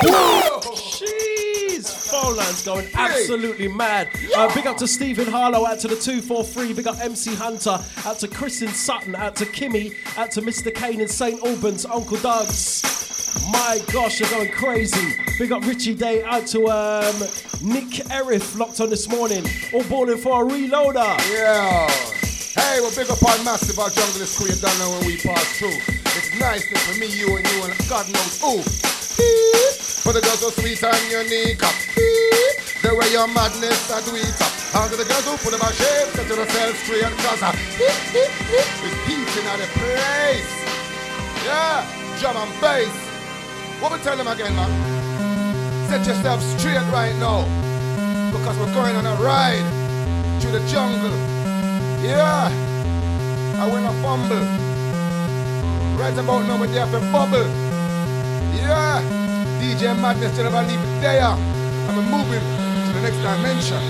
Jeez, phone line's going absolutely mad. Big up to Stephen Harlow, out to the 243. Big up MC Hunter, out to Chris in Sutton, out to Kimmy, out to Mr. Kane in St. Albans, Uncle Doug's. My gosh, they're going crazy. Big up Richie Day, out to Nick Erif, locked on this morning. All balling for a reloader. Yeah. Hey, we're big up on Massive, our jungle is cool, you don't know when we pass through. It's nice for me, you and God knows who. For the girls so sweet and unique. The way your madness I do it up. And to the girls who put them on shape, set to themselves straight cause it's beating at the place. Yeah, drum and bass. What we tell them again, man? Set yourself straight right now. Because we're going on a ride through the jungle. Yeah, I win a fumble. Right about now, we have to bubble. Yeah, DJ Madness, you never leave it there. I'm moving to the next dimension.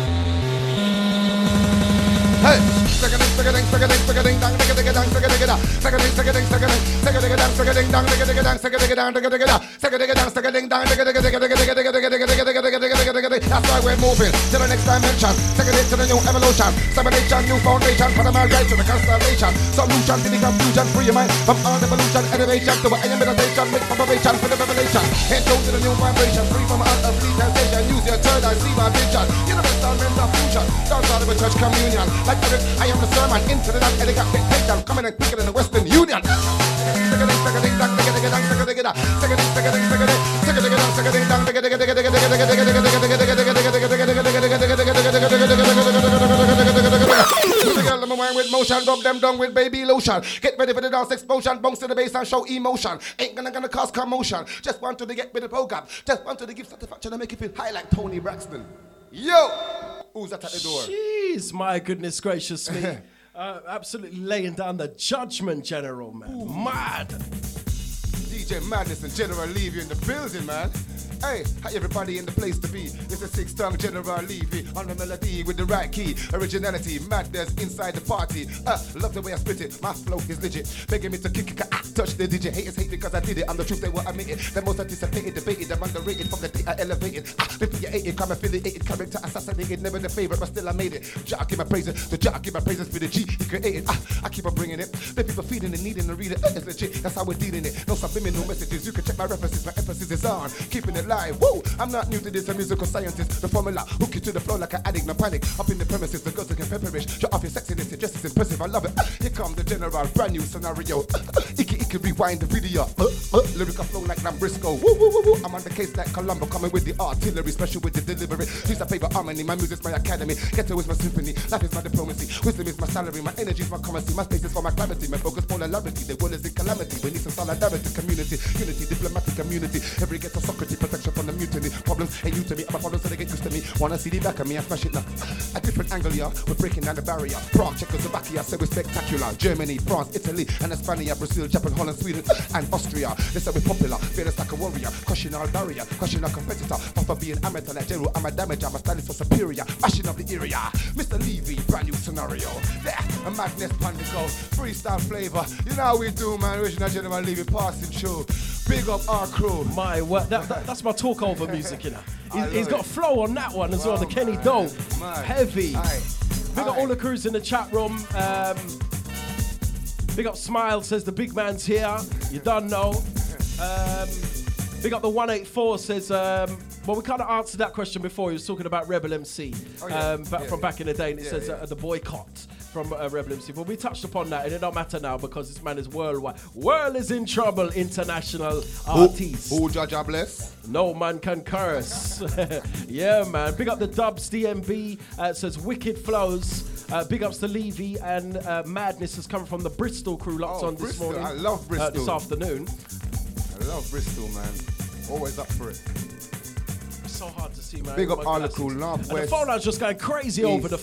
Hey, seconding, seconding, seconding, seconding, dang, seconding, dang, seconding, dang, seconding, seconding, seconding, seconding, dang, seconding, dang, seconding, dang, seconding, dang, seconding, dang, seconding, dang, seconding, dang, seconding. That's why we're moving to the next dimension. Seconding to the new evolution, separation, new foundation, for the man right to the constellation. Solution to the confusion, free your mind from all evolution, elevation to what I am meditation, make preparation for the revelation. Head to the new vibration, free from all of the temptation. Use your third eye, see my vision. Universal mental fusion, don't start with church communion. Like Eric, I am the sermon, into the dance, elegant dictation, coming in quicker than the Western Union. With motion, rub them down with baby lotion. Get ready for the dance explosion, bounce to the bass and show emotion. Ain't gonna cause commotion. Just want to get with the program. Just want to give satisfaction and make you feel high like Tony Braxton. Yo! Who's that at the door? Jeez, my goodness gracious me. Absolutely laying down the judgment, General, man. Ooh. Mad. DJ Madness and General Levy in the building, man. Hey, hi everybody in the place to be. It's a six-tongue General Levy on the melody with the right key. Originality, madness inside the party. Love the way I spit it. My flow is legit. Begging me to kick it, touch the DJ. Haters hate because I did it. I'm the truth, they will admit it. The most anticipated, debated, I'm underrated from the day I elevated. Before you ate it, come affiliated, character assassinated. Never the favorite, but still I made it. Jah give my praises. The Jah give my praises for the G he created. I keep on bringing it. The people feeding and needing to read it. It's legit. That's how we're dealing it. No subliminal messages. You can check my references. My emphasis is on keeping it live. Woo! I'm not new to this, a musical scientist. The formula, hook you to the flow like an addict, no panic. Up in the premises, the girls looking pepperish. Show off your sexiness, it just is impressive, I love it. Here come the General, brand new scenario. Icky, rewind the video. Lyrical flow like Lambrisco. Woo, woo, woo, woo. I'm on the case like Columbo, coming with the artillery, special with the delivery. She's a favorite harmony, my music's my academy. Ghetto is my symphony, life is my diplomacy. Wisdom is my salary, my energy is my currency. My space is for my clarity, my focus polarity. The world is in calamity, we need some solidarity, community, unity, diplomatic community. Every ghetto Socrates, protection from the mutiny. Problems ain't new to me, I'm a problem so they get used to me. Wanna see the back of me, I smash it now. A different angle, yeah, we're breaking down the barrier. Prague, Czechoslovakia, say we're spectacular. Germany, France, Italy, and España, Brazil, Japan, Holland, Sweden, and Austria. They say we're popular, fearless like a warrior. Crushing our barrier, crushing our competitor. Papa being amateur like General, I'm a damage, I'm a stylist for superior. Mashing up the area, Mr. Levy, brand new scenario. There, a madness, pandico, freestyle flavor. You know how we do, man. Original General Levy, passing show. Big up our crew. My word, that's my talk over music, you know. He's got a flow on that one as well, the Kenny Dope. Heavy. Big up all the crews in the chat room. Big up Smile, says the big man's here. You done know. Big up the 184, says, well, we kind of answered that question before. He was talking about Rebel MC from back in the day, and it says the boycott from Rebel MC. But we touched upon that, and it don't matter now because this man is worldwide. World is in trouble, international artist. Who Jaja bless? No man can curse. Yeah, man. Big up the Dubs DMB. Says Wicked Flows. Big ups to Levy, and Madness has come from the Bristol crew locked on this morning. I love Bristol. This afternoon. I love Bristol, man. Always up for it. so hard to see, man. Big up Article Northwest. And the phone line's just going crazy over the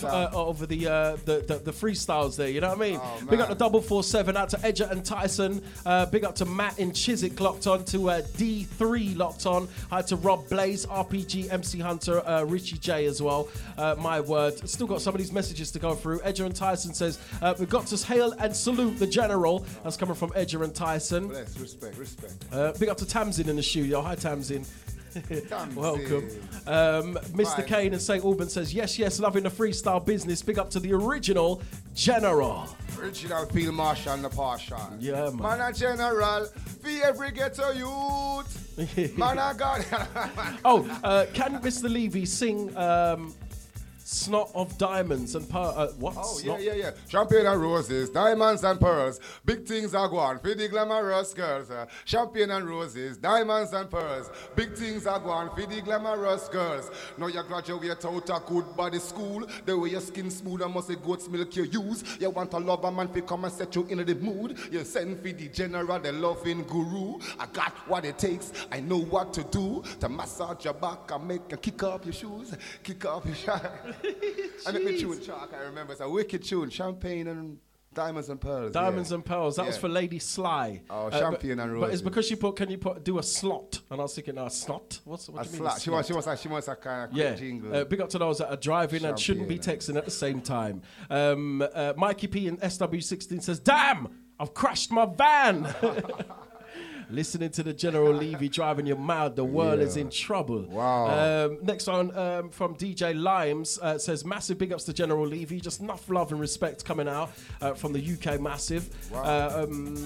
freestyles there. You know what I mean? Oh, big up to 447, out to Edger and Tyson. Big up to Matt in Chiswick locked on, to D3 locked on. Hi to Rob Blaze, RPG, MC Hunter, Richie J as well. My word. Still got some of these messages to go through. Edger and Tyson says, we've got to hail and salute the General. That's coming from Edger and Tyson. Bless, respect. Big up to Tamsin in the studio. Hi, Tamsin. Welcome. Mr. Kane in St. Albans says, yes, loving the freestyle business. Big up to the original General. Original Field Marshal and the Partial. Yeah, man. Man a General, for every ghetto youth. Man a God. Can Mr. Levy sing Snot of Diamonds and Pearls? What? Oh, yeah. Champagne and roses, diamonds and pearls. Big things are going for the glamorous girls. Champagne and roses, diamonds and pearls. Big things are going for the glamorous girls. Now you graduate out a good body school. The way your skin smooth and must say goat's milk you use. You want a lover man to come and set you in the mood. You send for the General, the loving guru. I got what it takes, I know what to do. To massage your back and make you kick off your shoes. Kick off your shoes. I make me tune, Chuck. I remember it's a wicked tune. Champagne and Diamonds and Pearls. Diamonds and Pearls. That was for Lady Sly. Oh, Champagne and Roses. But it's because do a slot? And I was thinking, snot? What do you mean? She wants a kind of jingle. Big up to those that are driving and shouldn't be texting at the same time. Mikey P in SW16 says, damn, I've crashed my van. Listening to the General Levy driving you mad, the world is in trouble. Wow. Next one from DJ Limes says, massive big ups to General Levy. Just enough love and respect coming out from the UK Massive. Wow.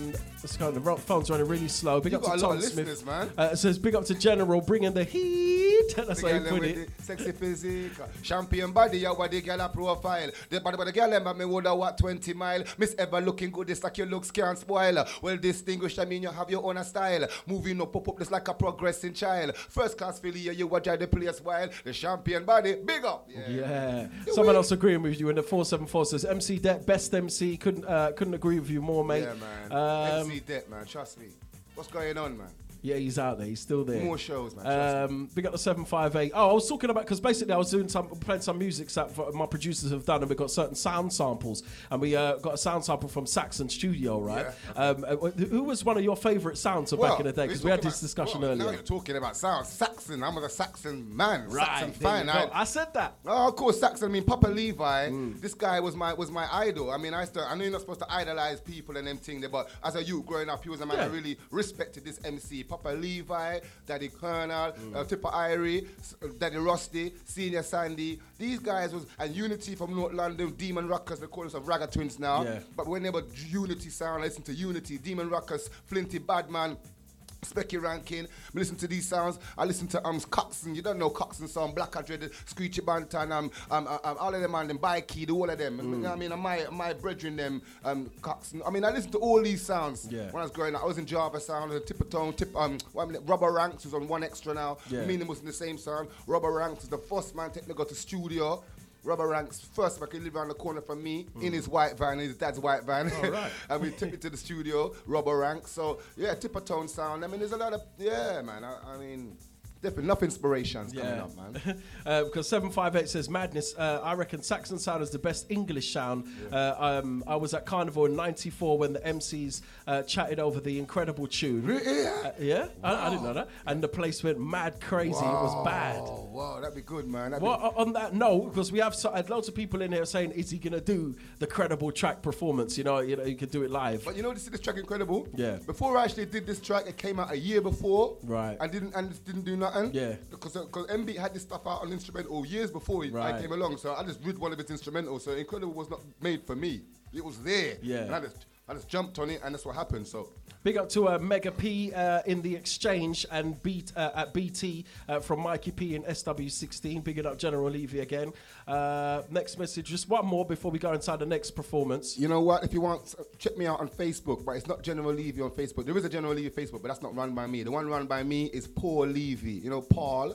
The phone's running really slow. Big up to Tom Smith. Man. Says, big up to General bringing the heat. That's how you put it. Sexy physique, champion body, you what the girl a profile. The body but the girl remember me would what 20 mile. Miss ever looking good, this like your looks can't spoil. Well distinguished, I mean you have your own style. Moving up, pop up just like a progressing child. First class Philly, you watch the place while the champion body, big up. Yeah. Someone else agreeing with you in the 474 says MC Det, best MC. Couldn't agree with you more, mate. Yeah, man. MC Det, man. Trust me. What's going on, man? Yeah, he's out there. He's still there. More shows, man. Big up the 758. I was talking about, because basically I was playing some music that my producers have done, and we got certain sound samples, and we got a sound sample from Saxon Studio, right? Yeah. Who was one of your favourite sounds back in the day? Because we had this discussion earlier. Now you're talking about sound. Saxon. I'm a Saxon man. Right. Saxon fan. I said that. Oh, of course, Saxon. I mean, Papa Levi. This guy was my idol. I mean, I know you're not supposed to idolize people and them things, but as a youth growing up, he was a man I really respected. This MC, Papa Levi, Daddy Colonel, Tipper Irie, Daddy Rusty, Senior Sandy. These guys and Unity from North London, Demon Rockers, they call themselves Ragga Twins now. Yeah. But when they were Unity sound, I listen to Unity, Demon Rockers, Flinty Badman, Specky Rankin. I listen to these sounds. I listen to Coxon. You don't know Coxon song, Black Dread, Screechy Bantan, all of them and them Bikey, all of them. You know what I mean? My brethren them Coxon. I mean, I listen to all these sounds when I was growing up. I was in Java Sound, Tippertone, Rubber Ranks was on One Extra now. Yeah. Me and him was in the same sound. Rubber Ranks is the first man to go to studio. Rubber Ranks first man could live around the corner from me in his white van, his dad's white van. Oh, right. And we took it to the studio, Rubber Ranks. So, yeah, Tippertone sound. I mean, there's a lot of, man. I mean, definitely enough inspirations coming up, man. Because 758 says, madness, I reckon Saxon sound is the best English sound. Yeah. I was at Carnival in 94 when the MCs chatted over the incredible tune. Yeah? Wow. I didn't know that. And the place went mad crazy. Wow. It was bad. Wow, that'd be good, man. On that note, because we have loads of people in here saying, is he going to do the credible track performance? You know, you could do it live. But you know, this track Incredible? Yeah. Before I actually did this track, it came out a year before. Right. And didn't do nothing. Yeah. Because MB had this stuff out on instrumental years before I came along, so I just read one of his instrumentals. So Incredible was not made for me. It was there. Yeah. And I just jumped on it, and that's what happened. So. Big up to Mega P in the Exchange and at BT from Mikey P in SW16. Big it up General Levy again. Next message, just one more before we go inside the next performance. You know what? If you want, check me out on Facebook, but it's not General Levy on Facebook. There is a General Levy Facebook, but that's not run by me. The one run by me is Paul Levy. You know, Paul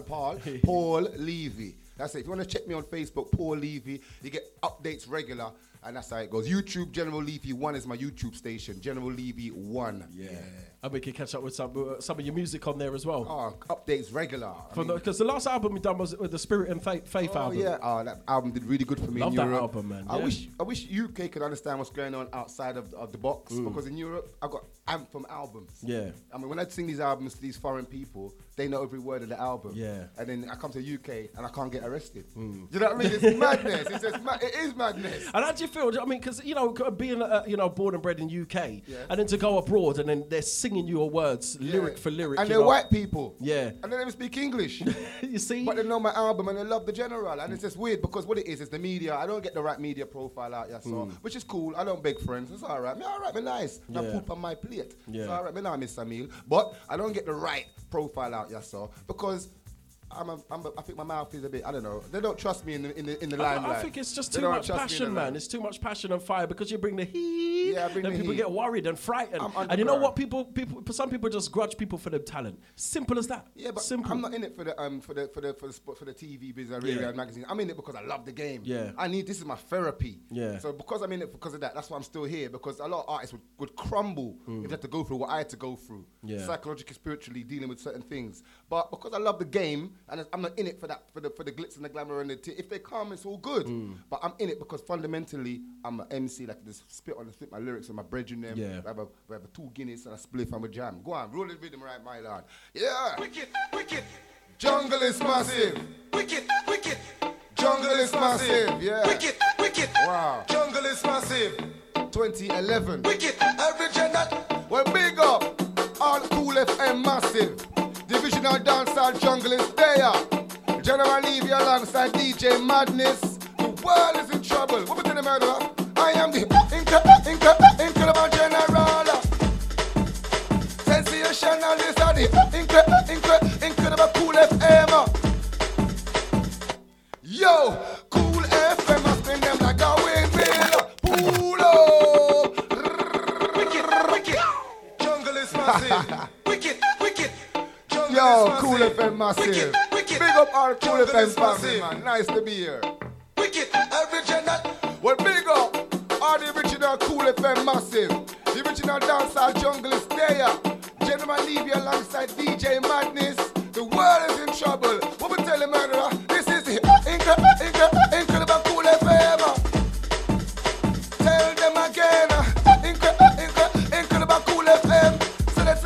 Levy. That's it. If you want to check me on Facebook, Paul Levy, you get updates regular. And that's how it goes. YouTube, General Levy 1 is my YouTube station. General Levy 1. Yeah. And we can catch up with some of your music on there as well. Oh, updates regular. Because the last album we done was with the Spirit and Faith album. Yeah. Oh, that album did really good for me Love in that Europe. album, man. I wish UK could understand what's going on outside of the box. Because in Europe, I got anthem albums. Yeah. I mean, when I sing these albums to these foreign people, they know every word of the album. Yeah. And then I come to UK and I can't get arrested. Do you know what I mean? It's madness. It is madness. And how do you feel? I mean, because, being, born and bred in UK, and then to go abroad and then they're singing your words lyric for lyric. And they're white people. Yeah. And they don't even speak English. You see? But they know my album and they love the general. And it's just weird because what it is the media. I don't get the right media profile out here, so which is cool. I don't beg friends. It's all right. Me all right, me nice. I poop on my plate. Yeah. It's all right, me now miss a meal. But I don't get the right profile out here, so because I think my mouth is a bit, I don't know. They don't trust me in the limelight. I think it's just too much passion, man. It's too much passion and fire because you bring the heat. Yeah, and people get worried and frightened. And you know what? Some people just grudge people for their talent. Simple as that. Yeah, but simple. I'm not in it for the TV business, radio and magazine. I'm in it because I love the game. Yeah. This is my therapy. Yeah. So because I'm in it because of that, that's why I'm still here. Because a lot of artists would crumble if they had to go through what I had to go through. Yeah. Psychologically, spiritually, dealing with certain things. But because I love the game and I'm not in it for that, for the glitz and the glamour and if they come, it's all good. But I'm in it because fundamentally I'm an MC, like just spit my lyrics and my brethren them. Yeah. We have a 2 Guinness and a spliff and a jam. Go on, roll the rhythm right, my lord. Yeah. Wicked. Jungle is massive. Wicked. Jungle is massive. Yeah. Wicked. Wow. Jungle is massive. 2011. Wicked. Average and that. Well, big up. All Cool FM massive. Divisional dancehall jungle is there. General Levy alongside DJ Madness. The world is in trouble. What we tell the murderer? I am the incredible general. Sensational is the incredible Cool FM. Yo, Cool FM must spin them like a windmill. Pull up. Wicked. Jungle is massive. Wicked. Yo, Cool FM massive. Big up our Cool FM family, man. Nice to be here. Wicked, original. Well, big up all the original Cool FM massive. The original dancehall jungle is there. General Levy alongside DJ Madness. The world is in trouble. What we tell the murderer? This is the incredible Cool FM. Tell them again. Incredible Cool FM. So let's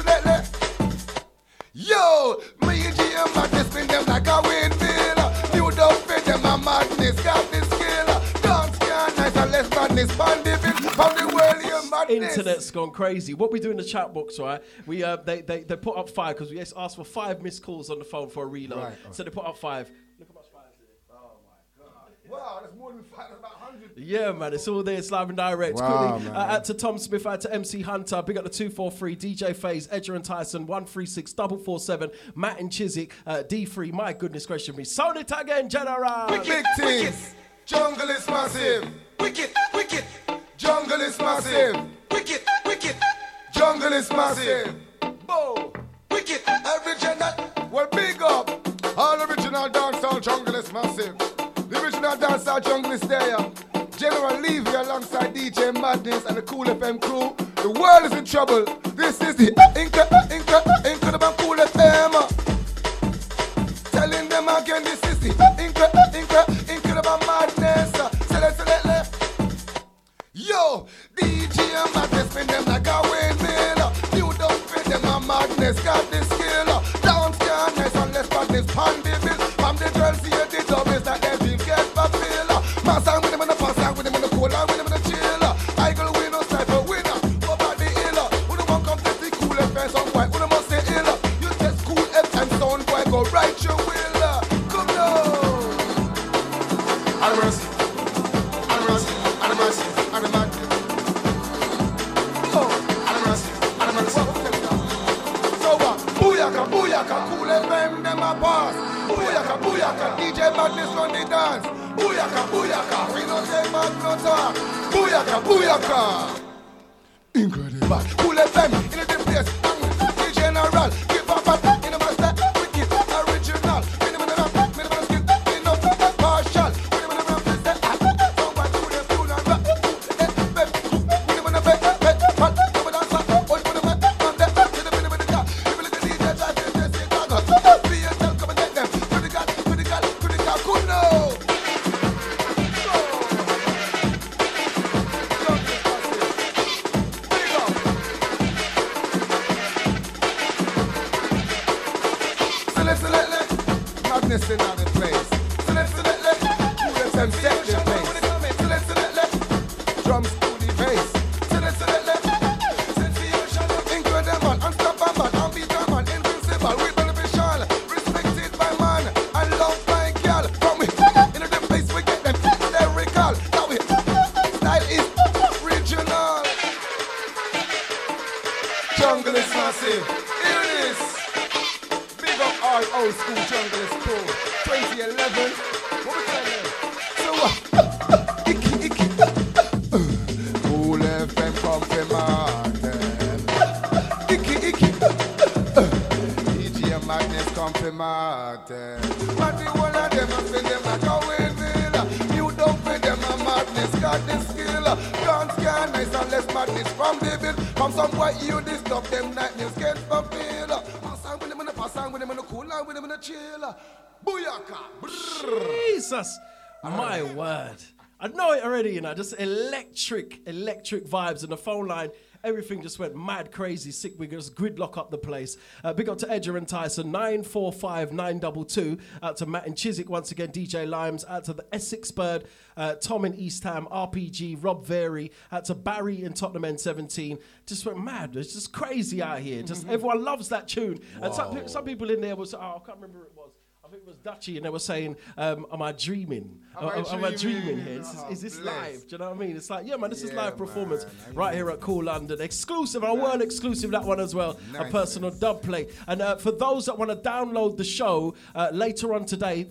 yo, me and GM Madness spin them like a windmill. You don't fit them a madness, got the skill. Dance can nice and less madness. From the world, you madness. Internet's gone crazy. What we do in the chat box, right? We they put up 5 because we asked for 5 missed calls on the phone for a reload. Right. So they put up 5. Look how much 5 is it. Oh my God. Wow, that's more than 5. That's about 100. Yeah, man, it's all there. It's live and direct. Wow, out to Tom Smith, out to MC Hunter, big up the 243, DJ FaZe, Edger and Tyson, 136 447, Matt and Chiswick, D3. My goodness gracious me. Sound it again, General. Big things. Jungle is massive. Wicked. Jungle is massive. Wicked. Jungle is massive. Bow. Wicked. Original. Well, big up. All original dancehall jungle is massive. The original dancehall jungle is there. General Levy alongside DJ Madness and the Cool FM crew. The world is in trouble. This is the incredible Cool FM. Telling them again, this is the incredible Madness. Yo, DJ Madness spin them like a windmill. You don't fit them a madness, got the skill. Dance can nice and less madness, pan the bill. From the girls here, the dub is that they will get fulfilled. Man sang with them in the pass, sang with them in the cold, and with them in the chill. I go win, no sniper winner, go back the iller. Who the one come to the Cool FM sound boy, who the must say iller. You test Cool FM sound boy, go right your will. Come now. And mercy, and mercy, and mercy. Booyaka, Cool FM, them a pass. Booyaka, DJ Madness run the dance. Booyaka, we don't say mad no talk. Booyaka. Incredible. Cool FM, in the place, the general. Give up, in the master, wicked, original. Minimum skill, partial. Minimum skill, somebody Cool FM, madness in the place. So let's them set the pace. So let's drums to the bass. So let's incredible, unstoppable, unbeatable, invincible, we beneficial, respected by man and loved by girl. From we in the place we get them lyrical. Now we style is regional. Jungle is massive. Here it is. Big up all old school jungle is cool. 2011. What we tell you? So what? Icky. Cool FM come from Martin. Icky. DJ Magnus come from Martin. But the one of them have been them like a windmill. You don't pay them a madness, got the skill. Dance can nice and less madness from the bill. From some white you disturb them nightmares can't fulfill. Pass on with them in the pass on with them in the cool line with them in the chill. Booyaka! Jesus! My word. I know it already, you know, just electric vibes, and the phone line, everything just went mad crazy, sick. We just gridlock up the place. Big up to Edger and Tyson, 945-922. Out to Matt and Chiswick once again, DJ Limes. Out to the Essex Bird, Tom in East Ham, RPG, Rob Very. Out to Barry in Tottenham N17. Just went mad. It's just crazy out here. Just everyone loves that tune. Wow. And some people in there was, I can't remember who it was. I think it was Dutchy, and they were saying, am I dreaming? Am I dreaming here? Is this live? Do you know what I mean? It's like, yeah, man, this is live performance right here at Cool London. Exclusive, our world exclusive, that one as well. Nice. A personal dub play. And for those that want to download the show later on today,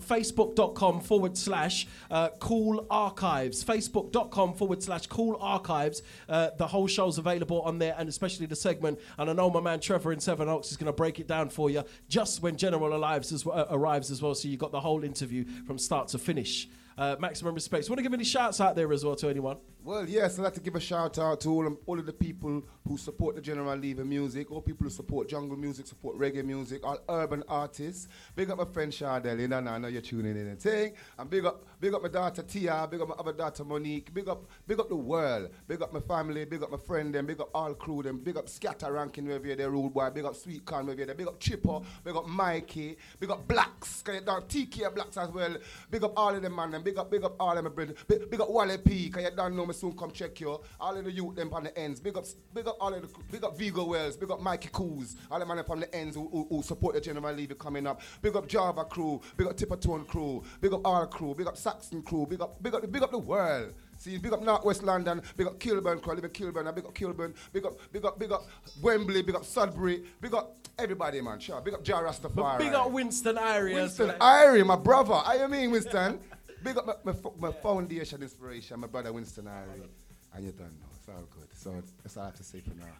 facebook.com/Cool Archives. Facebook.com/Cool Archives. The whole show's available on there, and especially the segment. And I know my man Trevor in Seven Oaks is going to break it down for you just when General arrives as well, so you got the whole interview from start to finish. Maximum respect. So want to give any shouts out there as well to anyone? Well, yes, I'd like to give a shout out to all of the people who support the General Lever music, all people who support jungle music, support reggae music, all urban artists. Big up my friend Shardell, you know, I know you're tuning in and thing. And big up my daughter Tia, big up my other daughter Monique, big up the world, big up my family, big up my friend them, big up all crew them, big up Scatter Ranking wherever you're there, Rude Boy, big up Sweet Corn wherever you're there, big up Chipper, big up Mikey, big up Blacks, TK Blacks as well, big up all of them man, them, big up all of my brothers, big up Wally P, cause you don't know me soon come check you, all of the youth them on the ends, big up all of the, big up Vigo Wells, big up Mikey Coos, all the man from the ends who support the General Levy coming up, big up Java crew, big up Tippertone crew, big up all crew, big up Saxon crew, big up the world. See, big up North West London, big up Kilburn crew, I live in Kilburn, big up Kilburn, big up Wembley, big up Sudbury, big up everybody, man, sure, big up Jar Rastafari. But big up Winston Irie. Winston Irie, my brother, I mean Winston. Big up my foundation inspiration, my brother Winston Irie. And you don't know, it's all good. So that's all I have to say for now.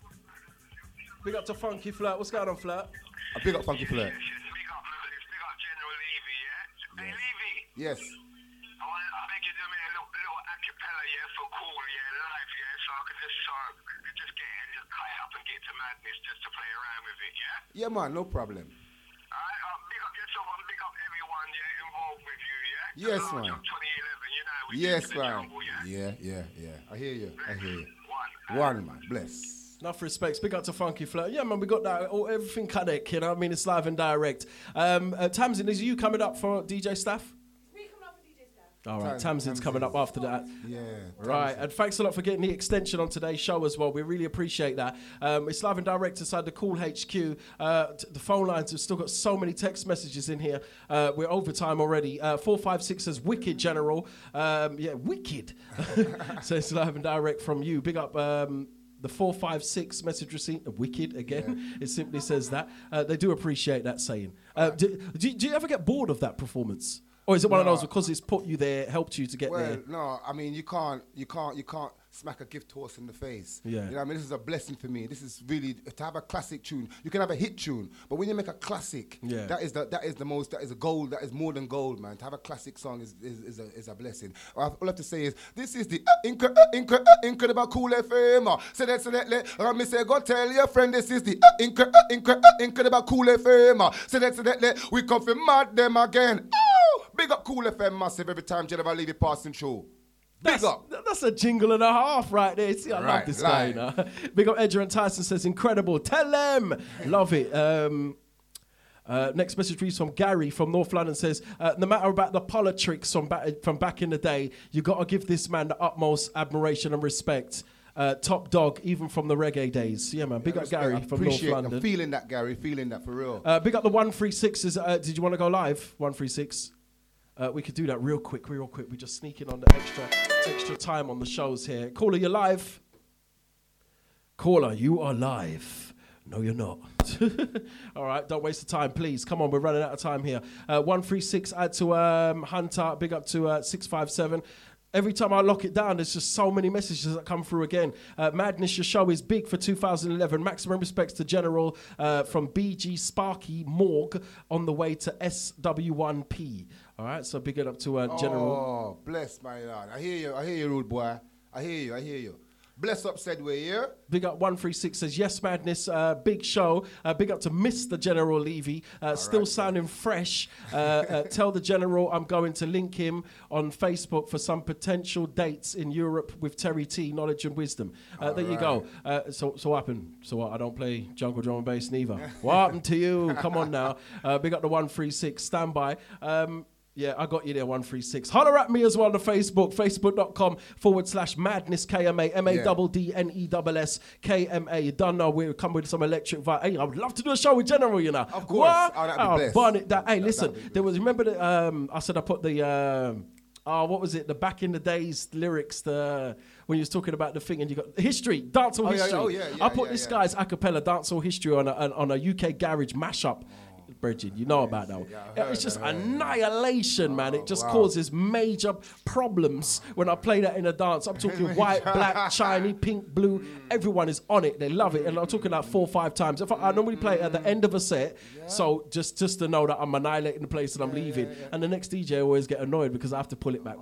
Big up to Funky Flirt. What's going on, Flirt? Big up Funky Flirt. Big up General Levy, yeah? Hey, Levy. Yes. I beg you to make a little acapella, yeah, for cool, yeah, live, yeah, so I could just get in, just kite up and get to madness just to play around with it, yeah? Yeah, man, no problem. Alright, big up yourself and big up everyone, yeah, involved with you, yeah? Yes, man. 2011, you know, yes, man. Yeah. I hear you. One, man. Bless. Enough respect. Big up to Funky Flirt. Yeah, man, we got that. Everything connect, you know what I mean? It's live and direct. Tamsin, is you coming up for DJ Staff? All right, Tamsin's coming up after that. Yeah. Right, and thanks a lot for getting the extension on today's show as well. We really appreciate that. It's live and direct inside the Cool HQ. The phone lines have still got so many text messages in here. We're over time already. 456 says, wicked, General. Yeah, wicked. So it's live and direct from you. Big up the 456 message receipt, wicked again. Yeah. It simply says that. They do appreciate that saying. Do you ever get bored of that performance? Or is it one of those because it's put you there, helped you to get there? Well, no. I mean, you can't smack a gift horse in the face. Yeah. You know, I mean, this is a blessing for me. This is really to have a classic tune. You can have a hit tune, but when you make a classic, that is a gold. That is more than gold, man. To have a classic song is a blessing. All I have to say is this is the incredible Cool FM. So let me say, go tell your friend this is the incredible Cool FM. So let we come for mad them again. Big up Cool FM massive every time General Levy passing through. Big up. That's a jingle and a half right there. See, I love this guy. You know? Big up Edger and Tyson says, incredible. Tell them. Love it. Next message reads from Gary from North London, says, no matter about the politics from back in the day, you got to give this man the utmost admiration and respect. Top dog, even from the reggae days. Yeah, man. Big up Gary from North London. I'm feeling that, Gary. Feeling that for real. Big up the 136s. Did you want to go live? 136. We could do that real quick. We just sneak in on the extra time on the shows here. Caller, you're live. Caller, you are live. No, you're not. All right, don't waste the time, please. Come on, we're running out of time here. 136, add to Hunter. Big up to 657. Every time I lock it down, there's just so many messages that come through again. Madness, your show is big for 2011. Maximum respects to General from BG Sparky Morg on the way to SW1P. All right, so big it up to General. Oh, bless my lord. I hear you, rude boy. I hear you. Bless up, said way here. Big up 136 says, yes, Madness, big show. Big up to Mr. General Levy, still right, sounding fresh. Tell the General I'm going to link him on Facebook for some potential dates in Europe with Terry T, Knowledge and Wisdom. There you go. So what happened? So what, I don't play jungle drum and bass neither. What happened to you? Come on now. Big up the 136, stand by. Yeah, I got you there, 136. Holler at me as well on the Facebook, facebook.com/madness KMA, MADDNESS KMA. You don't know, we'll come with some electric vibe. Hey, I would love to do a show with General, you know. Of course. What? Oh, that'd be best. Burn it down. Hey, listen, there was, remember the, I said I put the, what was it? The back in the days lyrics, when you was talking about the thing and you got history, dancehall history. I put this guy's a cappella dancehall history on a UK garage mashup. Bridget, you know about that one. It's just annihilation, man. It just causes major problems when I play that in a dance. I'm talking white, black, shiny, pink, blue. Everyone is on it. They love it. And I'm talking like 4 or 5 times. I normally play it at the end of a set, so just to know that I'm annihilating the place and I'm leaving. And the next DJ always get annoyed because I have to pull it back,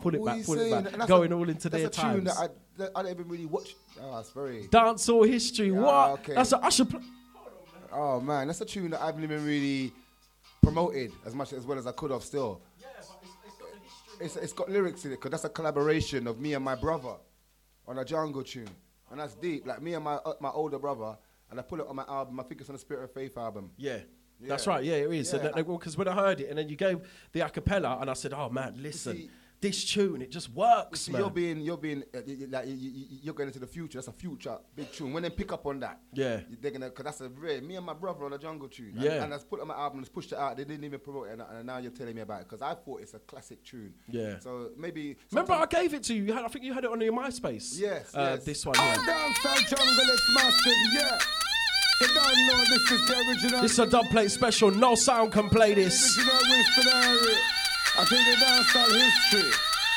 going all into their times. That's a tune that I don't even really watch. Oh, it's very... Dancehall history, what? Okay. That's I should play... Oh, man, that's a tune that I haven't even really promoted as well as I could have still. Yeah, but it's got the history. It's got lyrics in it, because that's a collaboration of me and my brother on a jungle tune. And that's deep, like me and my older brother, and I put it on my album, I think it's on the Spirit of Faith album. Yeah. That's right, yeah, it is. Because when I heard it, and then you gave the a cappella, and I said, oh, man, listen. This tune, it just works, man. You're going into the future. That's a future big tune. When they pick up on that, they're gonna, cause that's me and my brother on a jungle tune. And that's put on my album, and pushed it out. They didn't even promote it, and now you're telling me about it, because I thought it's a classic tune. Yeah. So maybe. Remember, I gave it to you. I think you had it on your MySpace. Yes. This one here. Downtown jungle, it's massive. Yeah. You don't know this is the original. This is a dub plate special. No sound can play this. I think the dancehall history.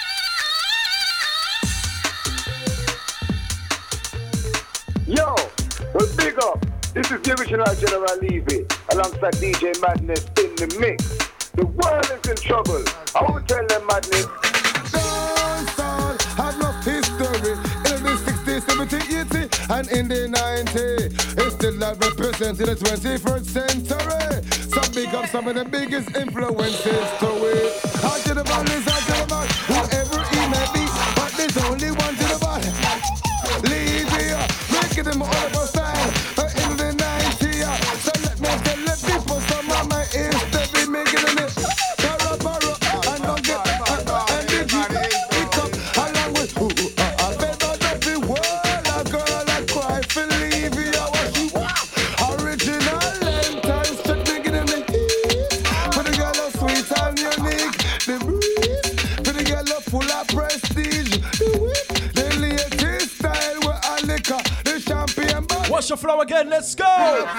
Yo, well, big up. This is the original General Levy, alongside DJ Madness in the mix. The world is in trouble. I won't tell them Madness. Dancehall had no history in the 60s, 70s, 80s, and in the 90s. It's still not represented in the 21st century. So big up some of the biggest influences to it. Our General is our General, whoever he may be, but there's only one General. Levy, making them all of our style in the 90s. So let me tell the people some of my history, making them it. And don't get energy, pick up along with who? I bet not every word a girl I cry for Levy. Original Lentans, just making them it. For the girl of sweet and unique, the breeze. For the girl of full of prestige, the whip. The latest style with a liquor, the champagne bar. What's your flow again? Let's go!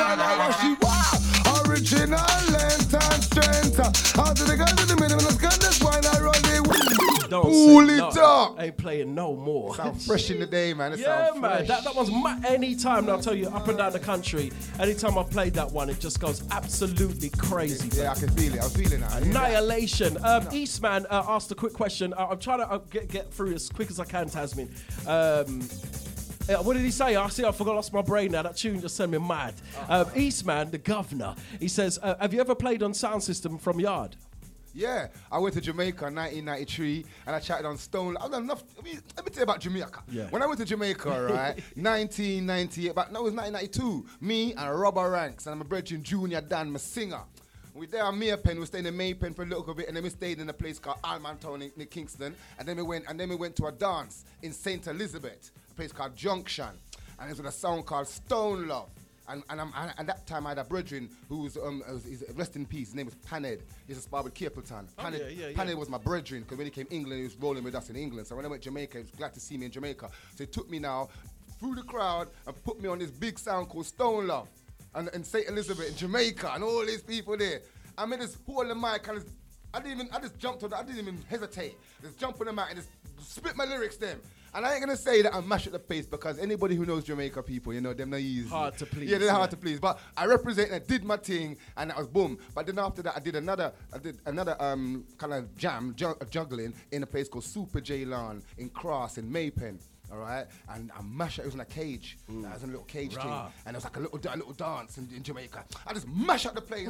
Original length and strength. Out to the guys in the middle, let's get this wine. I run it. Pull it up. Ain't playing no more. Sound fresh in the day, man. Yeah, man. That one's any time. I'll tell you, up and down the country, anytime I've played that one, it just goes absolutely crazy. Yeah, I can feel it. I'm feeling it. Annihilation. Eastman asked a quick question. I'm trying to get through as quick as I can, Tasmin. What did he say? I lost my brain now. That tune just sent me mad. Eastman, the governor, he says, have you ever played on sound system from Yard? Yeah, I went to Jamaica in 1993 and I chatted on Stone. I've done enough. Let me tell you about Jamaica. Yeah. When I went to Jamaica, right, 1998, it was 1992. Me and Robert Ranks and my brethren Junior Dan, my singer. We there on Maypen. We stayed in Maypen for a little bit, and then we stayed in a place called Almantown in Kingston, and then we went to a dance in St. Elizabeth, a place called Junction, and it was a song called Stone Love. And at that time I had a brethren who was rest in peace. His name was Paned. He's a spar with Capleton. Paned was my brethren because when he came England, he was rolling with us in England. So when I went to Jamaica, he was glad to see me in Jamaica. So he took me now through the crowd and put me on this big sound called Stone Love, and in St. Elizabeth in Jamaica, and all these people there. I made this hold the mic and I just jumped on. I didn't even hesitate. Just jump on the mic and just spit my lyrics then. And I ain't gonna say that I mash up the place because anybody who knows Jamaica people, you know, them not easy. Hard to please. Yeah, they're hard to please. But I represent and I did my thing, and that was boom. But then after that, I did another kind of juggling in a place called Super J Lawn in Cross in Maypen. All right, and I mashed it. It was in a cage. It was in a little cage thing, and it was like a little dance in Jamaica. I just mash up the place.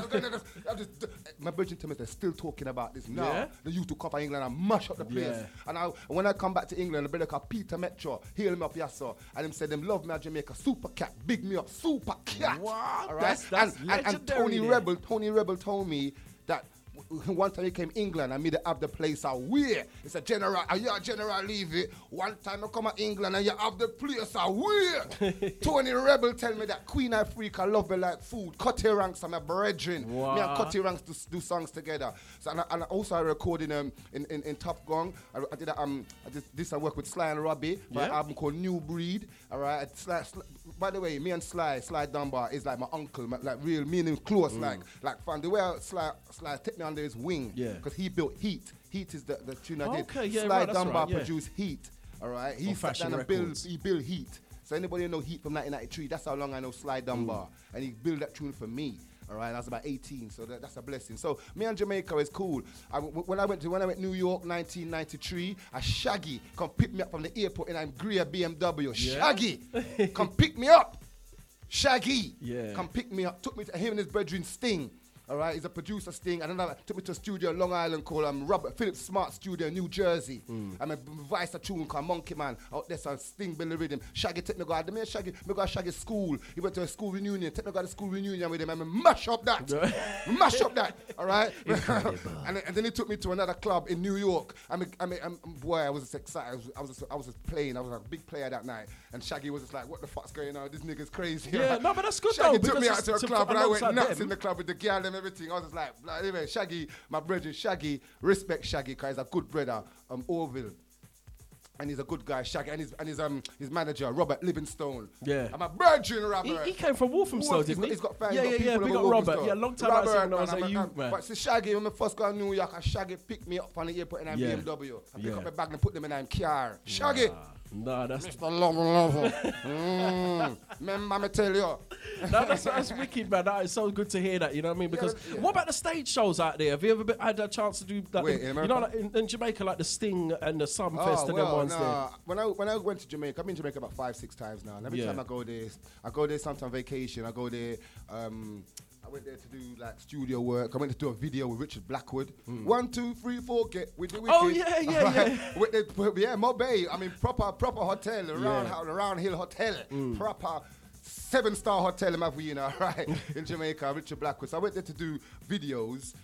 My Virgin Timothy, they're still talking about this now. Yeah? The youth to Cup of England, I mash up the place. Yeah. And when I come back to England, a brother called Peter Metro, heal me up, yes sir. And them said them love me at Jamaica. Super cat, big me up, super cat. Wow, all right? that's and Tony Rebel told me that. One time he came England, I made have the place away. It's a General Levy. One time I come to England and you have the place away. Tony Rebel tell me that Queen Africa love me like food. Cutty Ranks are my brethren. Wow. Me and Cutty Ranks do songs together. So and also I recorded in Top Gong. I work with Sly and Robbie for an album called New Breed. All right. By the way, me and Sly Dunbar is like my uncle, like real, me and him close, like fam. The way Sly take me under his wing, because he built Heat. Heat is the tune I did. Sly Dunbar produced Heat. All right, he sat down and built Heat. So anybody who know Heat from 1993, that's how long I know Sly Dunbar, and he built that tune for me. All right, I was about 18, so that's a blessing. So me and Jamaica is cool. When I went New York, 1993, a Shaggy come pick me up from the airport in a grey BMW. Shaggy, come pick me up. Shaggy, come pick me up. Took me to him and his brethren Sting. All right, he's a producer, Sting, and then took me to a studio in Long Island called Robert Phillips Smart Studio in New Jersey. I'm a vice a tune called Monkey Man out there, so Sting Billy Rhythm. Shaggy take me go Shaggy's school. He went to a school reunion. Take me go to school reunion with him. I mash up that, all right. and then he took me to another club in New York. Boy, I was just excited. I was just playing. I was a big player that night, and Shaggy was just like, "What the fuck's going on? This nigga's crazy." Yeah, no, but that's good Shaggy though. took me out to a club, and I went nuts them. in the club with the girl and everything. I was just like anyway, Shaggy, my brother Shaggy, respect Shaggy because he's a good brother, Orville. And he's a good guy, Shaggy, and his manager, Robert Livingstone. Yeah. I'm a virgin, Robert. He came from Walthamstow, didn't he? He's got fans. Yeah, big up Robert. Yeah, long time I seen him as a youth, man. But see, Shaggy, when I first got to New York, Shaggy picked me up on the airport in a BMW. I pick up my bag and put them in a car. Shaggy. Nah, that's Mr. Lover. Remember me tell you. That's wicked, man. That is so good to hear that, you know what I mean? Because what about the stage shows out there? Have you ever had a chance to do that? In America? You know, like in Jamaica, like the Sting and the Sumfest and them ones there. When I went to Jamaica, I've been to Jamaica about 5-6 times now. And every time I go there sometime vacation. I go there. I went there to do like studio work. I went to do a video with Richard Blackwood. 1, 2, 3, 4, get with the wicked. Oh yeah. Mobay. I mean proper hotel, Round Hill Hotel, proper 7-star hotel in Mavina, right in Jamaica. Richard Blackwood. So I went there to do videos,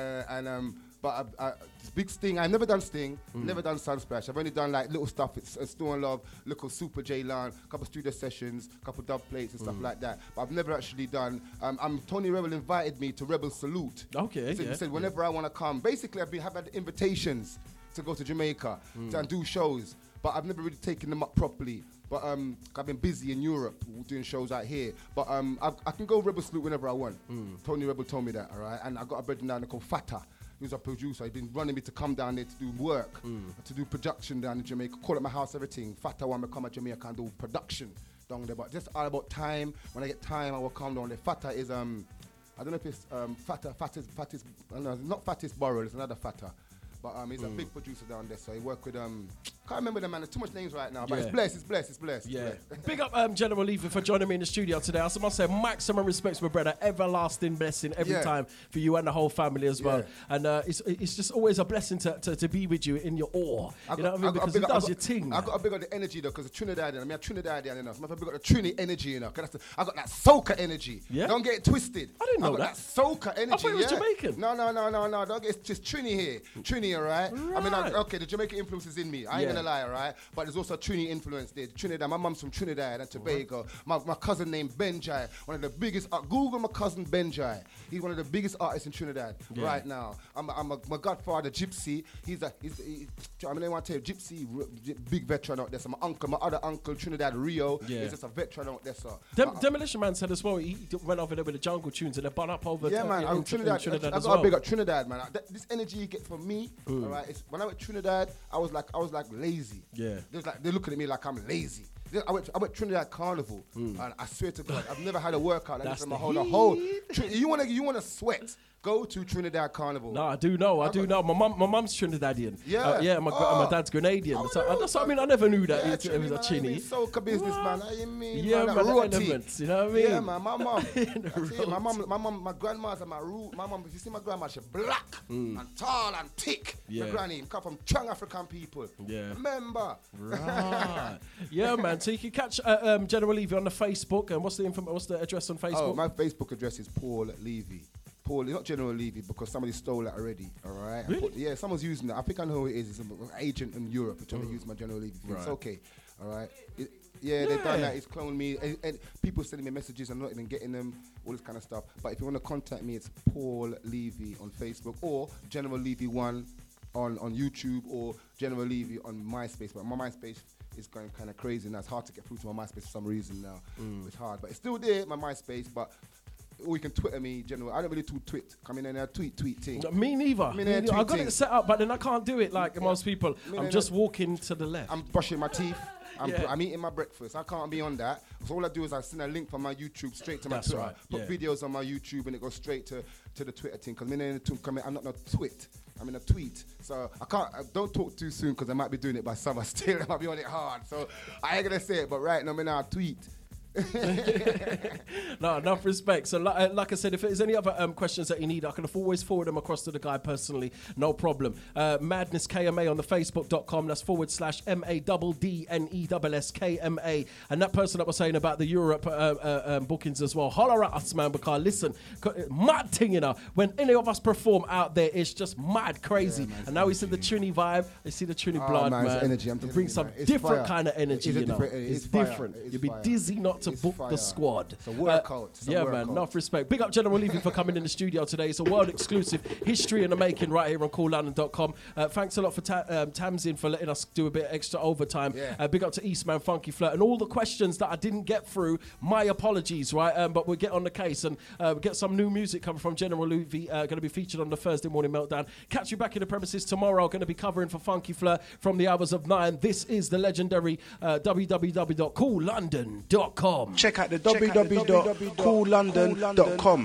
But this big Sting, I've never done Sting, never done Sunsplash. I've only done like little stuff. It's Stone Love, little Super J Lan, couple studio sessions, couple dub plates and stuff like that. But I've never actually done. Tony Rebel invited me to Rebel Salute. Okay. He said whenever I want to come. Basically, I've had invitations to go to Jamaica and do shows, but I've never really taken them up properly. But I've been busy in Europe doing shows out here. But I can go Rebel Salute whenever I want. Tony Rebel told me that, all right? And I got a brother down there called Fata. He was a producer. He'd been running me to come down there to do work, to do production down in Jamaica. Call at my house, everything. Fata want me to come to Jamaica and do production down there. But just all about time. When I get time, I will come down there. Fata is, I don't know if it's Fata's, I don't know, not Fata's Borough, it's another Fata. But he's a big producer down there. So he worked with Can't remember them, man. There's too much names right now. But it's blessed. Yeah. Big up General Levy for joining me in the studio today. I must say maximum respect, my brother. Everlasting blessing every time for you and the whole family as well. And it's just always a blessing to be with you in your awe. You know what I mean? Because it does your thing. I got a big of the energy though, because of Trinidad. I mean, Trinidadian enough. I got the Trini energy, you know. I got that soca energy. Yeah. Don't get it twisted. I didn't know that soca energy. I thought it was Jamaican. No. Don't get it. Just Trini here. Trini, all right? I mean, okay, the Jamaican influence is in me. I ain't gonna lie, all right? But there's also a Trini influence there. Trinidad. My mum's from Trinidad and Tobago. My cousin named Benjai, one of the biggest. Google my cousin Benjai. He's one of the biggest artists in Trinidad right now. My godfather Gypsy. I mean, I want to tell you, Gypsy, big veteran out there. So my other uncle Trinidad Rio, is just a veteran out there. So Demolition Man said as well, he went over there with the jungle tunes and they bun up over. Yeah, man. I'm Trinidad. I got a big up Trinidad, man. This energy you get from me, all right. When I went Trinidad, I was like lazy. Yeah. They're looking at me like I'm lazy. I went Trinidad Carnival, and I swear to God, I've never had a workout like this in my whole. You wanna sweat? Go to Trinidad Carnival. No, I do know. My mum's Trinidadian. Yeah. My dad's Grenadian. So that's what I mean. I never knew that it was a Chini. Soca business, man. I mean, yeah, man. The elements, you know what I mean? Yeah, man. My mum, my grandma's my root. My mum, if you see my grandma, she's black and tall and thick. Yeah. My granny come from strong African people. Yeah. Remember? Right. Yeah, man. So you can catch General Levy on the Facebook. And what's the address on Facebook? Oh, my Facebook address is Paul Levy. Paul, not General Levy, because somebody stole that already. All right. Really? Someone's using that. I think I know who it is. It's an agent in Europe who's trying to use my General Levy. Right. It's okay. All right. They've done that. It's cloned me. And people sending me messages. I'm not even getting them. All this kind of stuff. But if you want to contact me, it's Paul Levy on Facebook or General Levy 1 on YouTube or General Levy on MySpace. But my MySpace is going kind of crazy now. It's hard to get through to my MySpace for some reason now. It's hard. But it's still there, my MySpace. But or you can Twitter me, General. I don't really tweet. Come in and tweet thing. Me neither. I got it set up, but then I can't do it like most people. I'm just walking to the left. I'm brushing my teeth. I'm eating my breakfast. I can't be on that. So all I do is I send a link from my YouTube straight to my Twitter. Right. Put videos on my YouTube and it goes straight to the Twitter thing. Because I'm not no twit. I'm in a tweet. So I don't talk too soon because I might be doing it by summer still. I might be on it hard. So I ain't going to say it, but right now, I tweet. No, enough respect. So like I said, if there's any other questions that you need, I can always forward them across to the guy personally, no problem. Madness KMA on the facebook.com, that's /MADDNESSKMA. And that person that was saying about the Europe bookings as well, holler at us, man, because listen, mad thing, you know, when any of us perform out there, it's just mad crazy. Man, and now we see the Trini vibe, you see the Trini blood, man. Energy. It brings some different kind of energy, you know. It's different. You'll be dizzy not to book the squad. It's a workout. Man, enough respect. Big up General Levy for coming in the studio today. It's a world exclusive history in the making right here on CoolLondon.com. Thanks a lot for Tamsin for letting us do a bit of extra overtime. Big up to Eastman Funky Flirt and all the questions that I didn't get through. My apologies, right? But we'll get on the case and get some new music coming from General Levy. Going to be featured on the Thursday Morning Meltdown. Catch you back in the premises tomorrow. Going to be covering for Funky Flirt from the hours of 9. This is the legendary www.coollondon.com. Check out the www.coollondon.com.